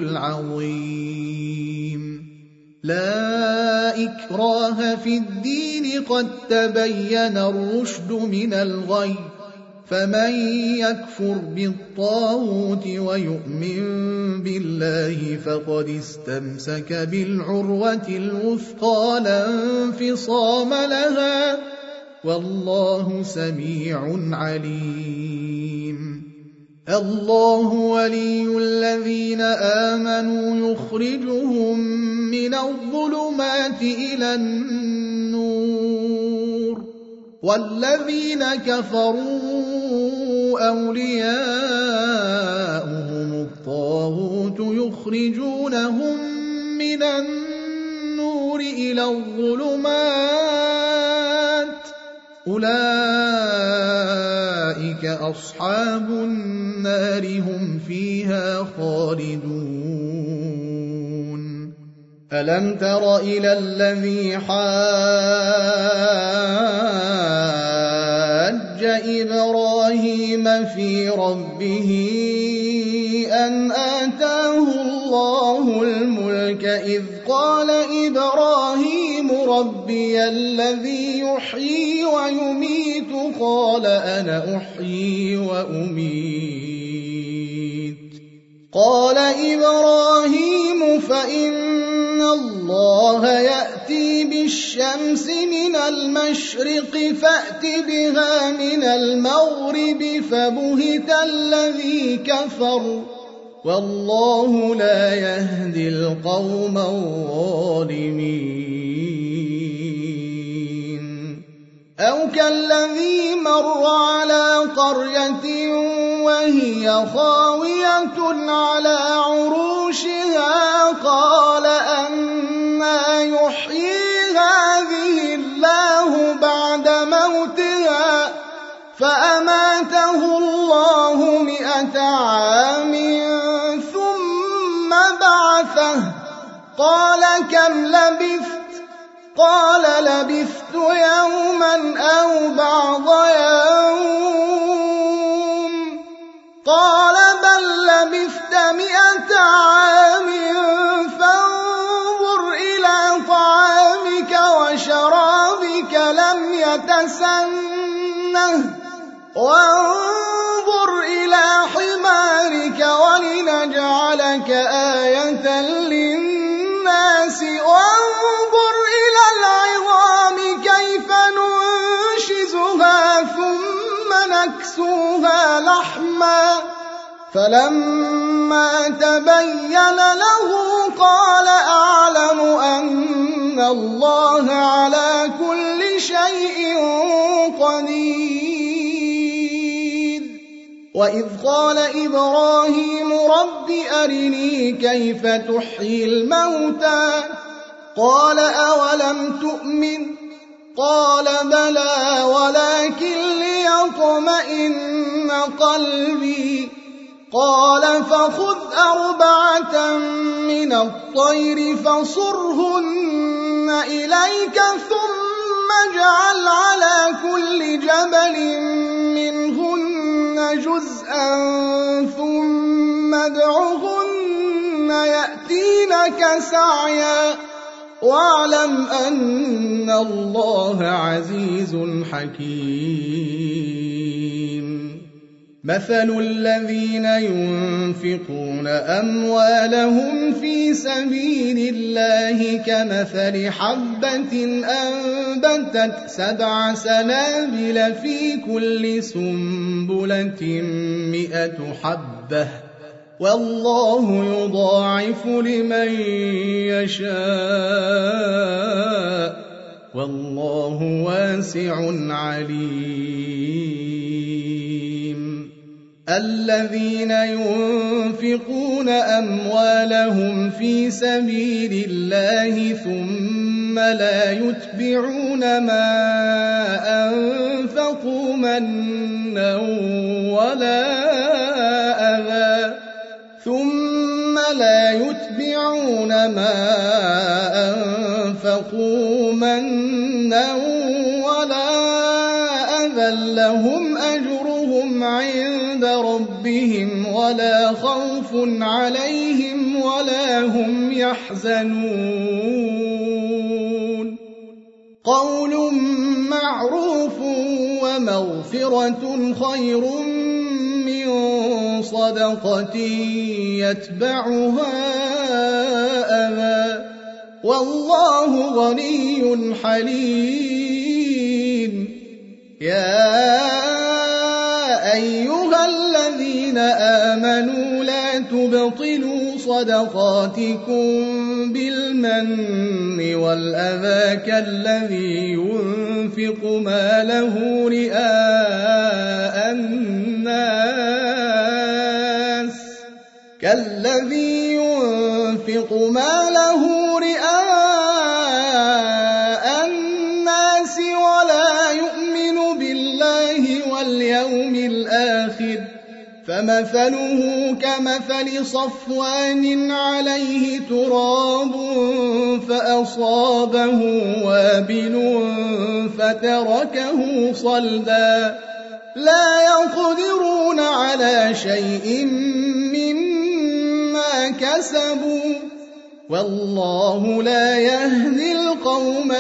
العظيم لا إكراه في الدين قد تبين الرشد من الغي فمن يكفر بالطاغوت ويؤمن بالله فقد استمسك بالعروة الوثقى لا انفصام لها والله سميع عليم الله ولي الذين آمنوا يخرجهم من الظلمات إلى النور والذين كفروا أولياؤهم الطاغوت يخرجونهم من النور إلى الظلمات أولئك أصحاب النار هم فيها خالدون ألم تر إلى الذي حاج إبراهيم في ربه أن آتاه الله الملك إذ قال إبراهيم ربي الذي يحيي ويميت قال أنا أحيي وأميت قال إبراهيم فإن الله يأتي بالشمس من المشرق فأت بها من المغرب فبهت الذي كفر والله لا يهدي القوم الظالمين أو كالذي مر على قرية وهي خاوية على عروشها قال أنى يحيي هذه الله بعد موتها فأماته الله 100 عام ثم بعثه قال كم لبثت قال لبثت يوما أو بعض يوم قال بل لبثت 100 عام فانظر إلى طعامك وشرابك لم يتسنه وانظر إلى حمارك ولنجعلك آية للناس وانظر إلى العظام كيف ننشزها ثم نكسوها لحما فلما تبين له قال أعلم أن الله على كل شيء قدير وإذ قال إبراهيم رب أرني كيف تحيي الموتى قال أولم تؤمن قال بلى ولكن ليطمئن قلبي قال فخذ 4 من الطير فصرهن إليك ثم اجعل على كل جبل منهن جزءا ثم ادعهن يأتينك سعيا واعلم أن الله عزيز حكيم مثل الذين ينفقون أموالهم في سبيل الله كمثل حبة أنبتت 7 سنابل في كل سنبلة 100 حبة والله يضاعف لمن يشاء والله واسع عليم الذين ينفقون أموالهم في سبيل الله ثم لا يتبعون ما أنفقوا منا ولا أذى لهم أجرهم عند ربهم ولا خوف عليهم ولا هم يحزنون قول معروف ومغفرة خير من صدقة يتبعها أذى والله غني حليم يا أيها الذين آمنوا لا تبطلوا صدقاتكم بالمن والأذى كالذي ينفق ماله رئاء الناس ولا يؤمن بالله واليوم الآخر فمثله كمثل صفوان عليه تراب فأصابه وابل فتركه صلدا لا يقدرون على شيء مما كسبوا والله لا يهدي القوم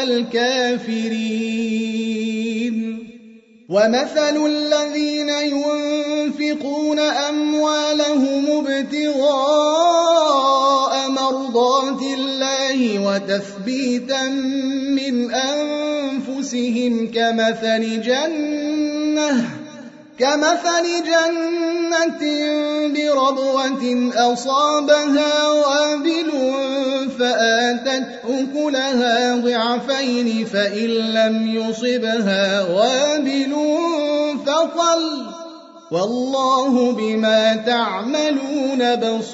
الكافرين ومثل الذين ينفقون أموالهم ابتغاء مرضات الله وتثبيتا من أنفسهم كمثل جنة بربوة أصابها وابل فآتت أكلها ضعفين فإن لم يصبها وابل فطل والله بما تعملون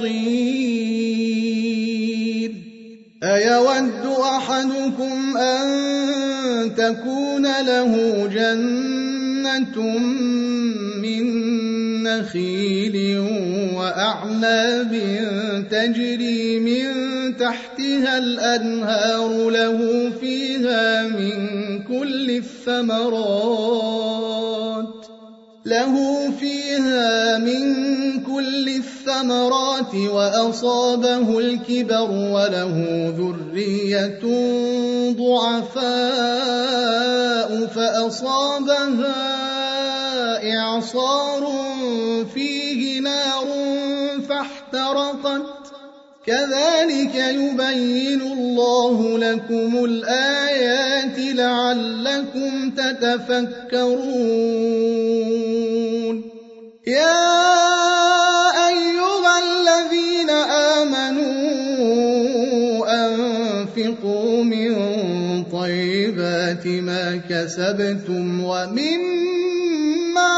بصير أيود أحدكم أن تكون له جنة من نخيل وأعناب تجري من تحتها الأنهار له فيها من كل الثمرات وأصابه الكبر وله ذرية ضعفاء فأصابها إعصار فيه نار فاحترقت كذلك يبين الله لكم الآيات لعلكم تتفكرون يا أيها الذين آمنوا أنفقوا من طيبات ما كسبتم ومما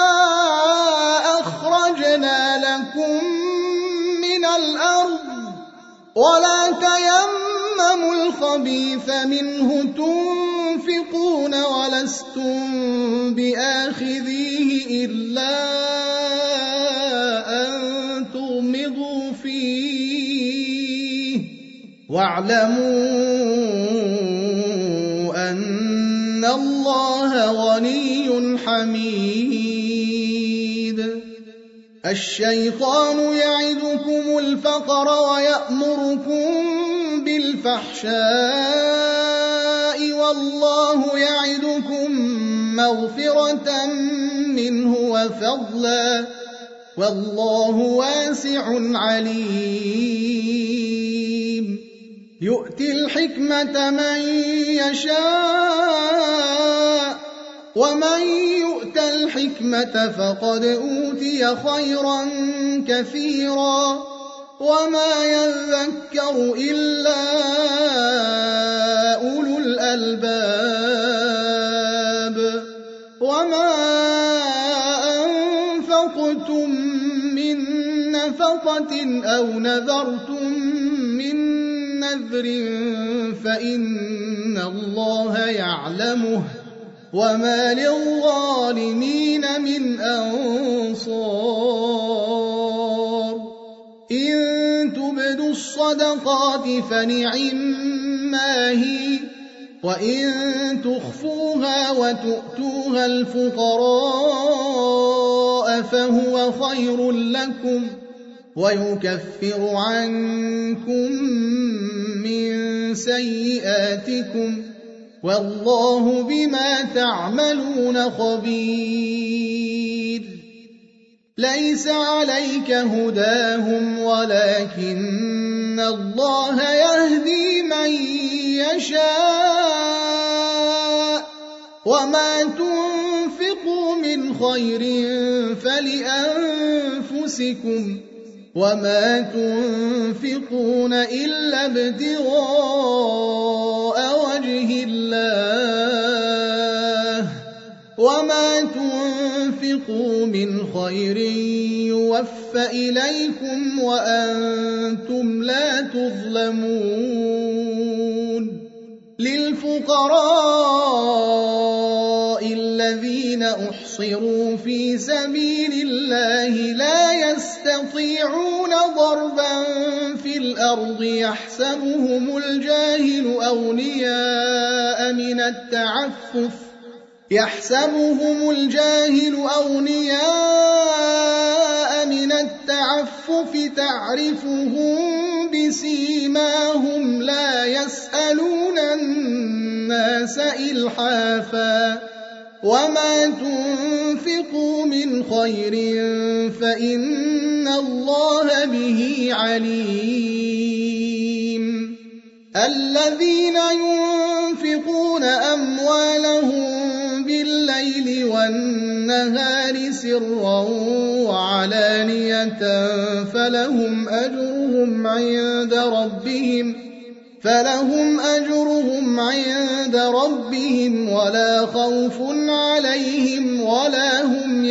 أخرجنا لكم من الأرض ولا تيمموا الخبيث منه تنفقون ولستم بآخذيه إلا أن تغمضوا فيه واعلموا أن الله غني حميد الشيطان يعدكم الفقر ويأمركم بالفحشاء والله يعدكم مغفرة منه وفضلا والله واسع عليم يؤتي الحكمة من يشاء ومن يؤت الحكمة فقد أوتي خيرا كثيرا وما يذكر إلا أولو الألباب وما أنفقتم صدقة أو نذرتم من نذر فإن الله يعلمه وما للظالمين من أنصار إن تبدوا الصدقات فنعما هي وإن تخفوها وتؤتوها الفقراء فهو خير لكم ويكفر عنكم من سيئاتكم والله بما تعملون خبير ليس عليك هداهم ولكن الله يهدي من يشاء وما تنفقوا من خير فلأنفسكم وما تنفقون إلا ابتغاء وجه الله وما تنفقوا من خير يوفى إليكم وأنتم لا تظلمون للفقراء الذين أحصروا في سبيل الله لا يستطيعون ضربا في الأرض يحسبهم الجاهل أغنياء من التعفف تعرفهم بسيماهم لا يسألون الناس إلحافا وما تنفقوا من خير فإن الله به عليم الذين ينفقون أموالهم بالليل والنهار سرا وعلانية فلهم أجرهم عند ربهم ولا خوف عليهم ولا هم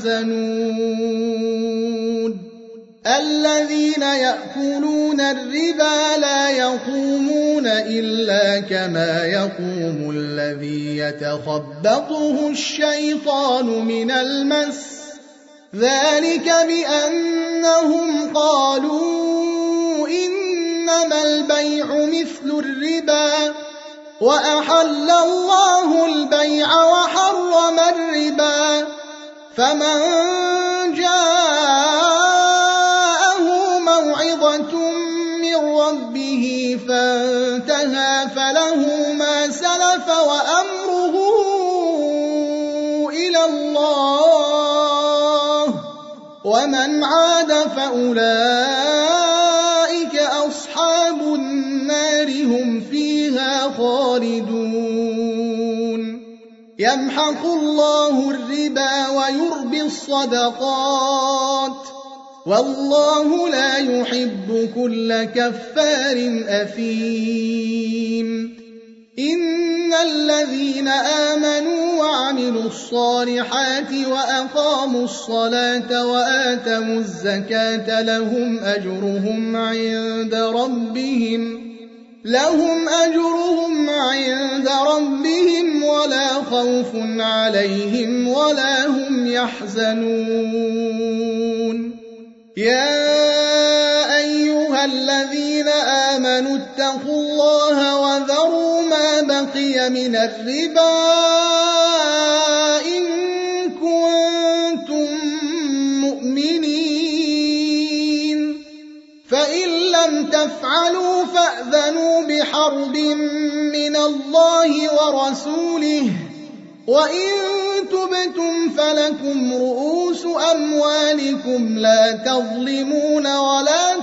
يحزنون الذين يأكلون الربا لا يقومون إلا كما يقوم الذي يتخبطه الشيطان من المس ذلك بأنهم قالوا إنما البيع مثل الربا وأحل الله البيع وحرم الربا فمن جاءه موعظة من ربه فانتهى فله ما سلف وأمره إلى الله ومن عاد فأولئك أصحاب النار هم فيها خالدون يمحق الله الربا ويربي الصدقات والله لا يحب كل كفار أثيم إن الذين آمنوا وعملوا الصالحات وأقاموا الصلاة وآتوا الزكاة لهم أجرهم عند ربهم ولا خوف عليهم ولا هم يحزنون يا أيها الذين آمنوا اتقوا الله وذروا ما بقي من الربا إن كنتم مؤمنين فإن لم تفعلوا فأذنوا بحرب من الله ورسوله وإن تبتم فلكم رؤوس أموالكم لا تظلمون ولا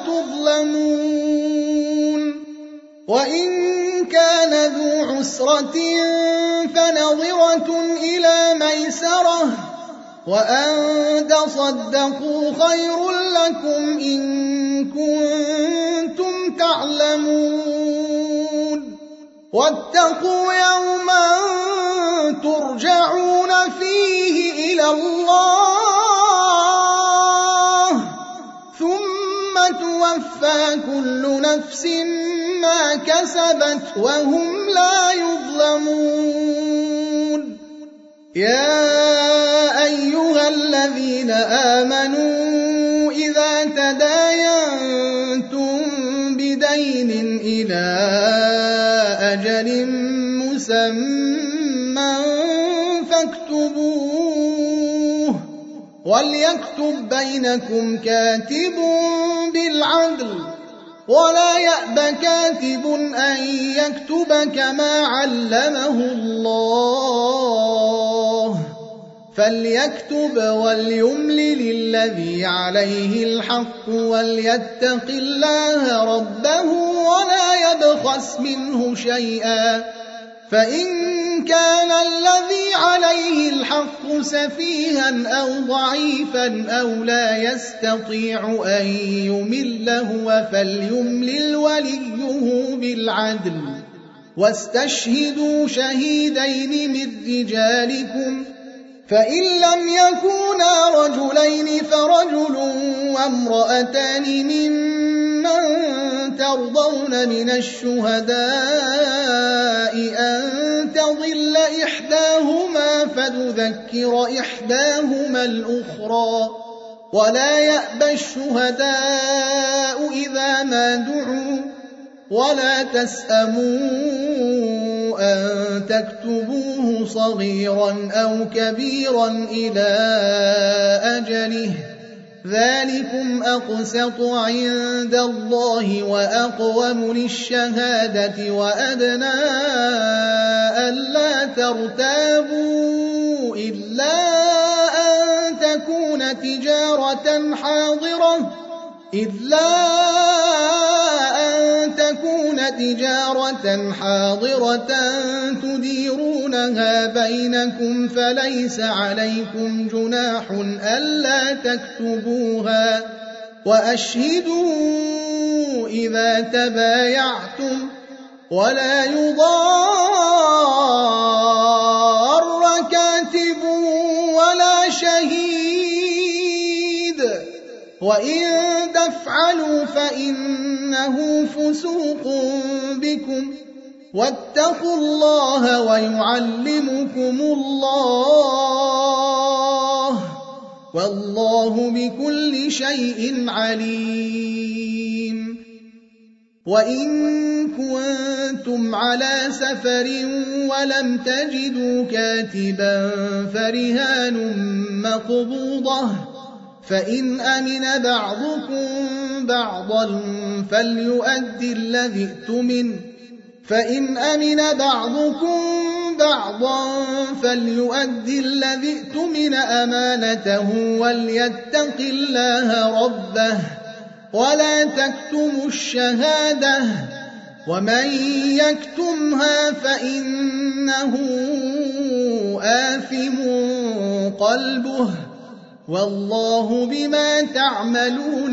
تظلمون وإن كان ذو عسرة فنظرة إلى ميسرة وأن تصدقوا خير لكم إن كنتم تعلمون واتقوا يوما ترجعون فيه إلى الله ثم توفى كل نفس ما كسبت وهم لا يظلمون يا أيها الذين آمنوا إذا تداينتم بدين إلى أجل مسمى فاكتبوه وليكتب بينكم كاتب بالعدل ولا يأب كاتب أن يكتب كما علمه الله فليكتب وليملل الذي عليه الحق وليتق الله ربه ولا يبخس منه شيئا فإن كان الذي عليه الحق سفيها أو ضعيفا أو لا يستطيع أن يمل هو فليملل وليه بالعدل واستشهدوا شهيدين من رجالكم فإن لم يكونا رجلين فرجل وامرأتان ممن ترضون من الشهداء أن تضل إحداهما فتذكر إحداهما الأخرى ولا يأبى الشهداء إذا ما دعوا ولا تسأموا أن تكتبوه صغيرا أو كبيرا إلى أجله ذلكم أقسط عند الله وأقوم للشهادة وأدنى ألا ترتابوا إلا أن تكون تجارة حاضرة تديرونها بينكم فليس عليكم جناح ألا تكتبوها وأشهدوا إذا تبايعتم ولا يضار كاتب ولا شهيد وإن تفعلوا فإنه فسوق بكم واتقوا الله ويعلمكم الله والله بكل شيء عليم وإن كنتم على سفر ولم تجدوا كاتبا فرهان مقبوضة فإن أمن بعضكم بعضا فليؤدي الذي ائتمن أمانته وليتق الله ربه ولا تكتموا الشهادة ومن يكتمها فإنه آثم قلبه والله بما تعملون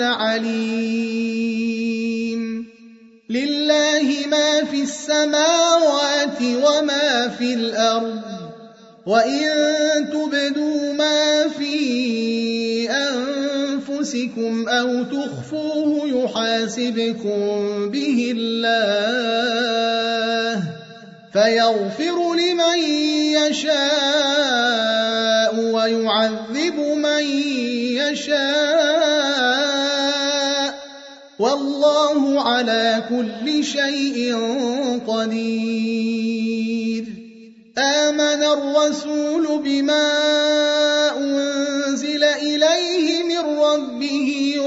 عليم لله ما في السماوات وما في الأرض وإن تبدوا ما في أنفسكم أو تخفوه يحاسبكم به الله فيغفر لمن يشاء ويعذب من يشاء والله على كل شيء قدير آمن الرسول بما أنزل إليه من ربه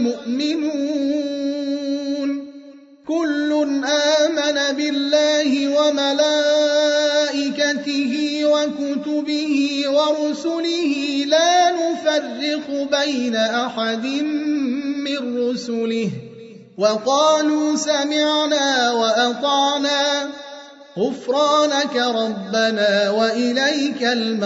والمؤمنون كل آمن بالله وملائكته وكتبه ورسله لا نفرق بين أحد من رسله وقالوا سمعنا وأطعنا غفرانك ربنا وإليك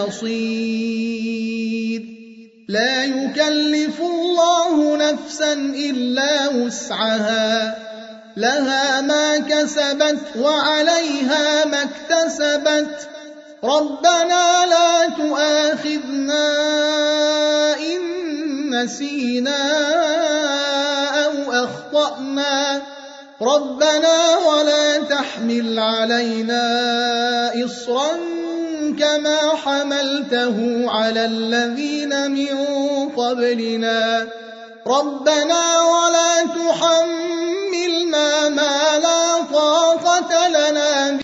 المصير لا يكلف الله نفسا إلا وسعها لها ما كسبت وعليها ما اكتسبت ربنا لا تؤاخذنا إن نسينا أو أخطأنا ربنا ولا تحمل علينا إصرا كما حملته على الذين من قبلنا ربنا ولا تحملنا ما لا طاقة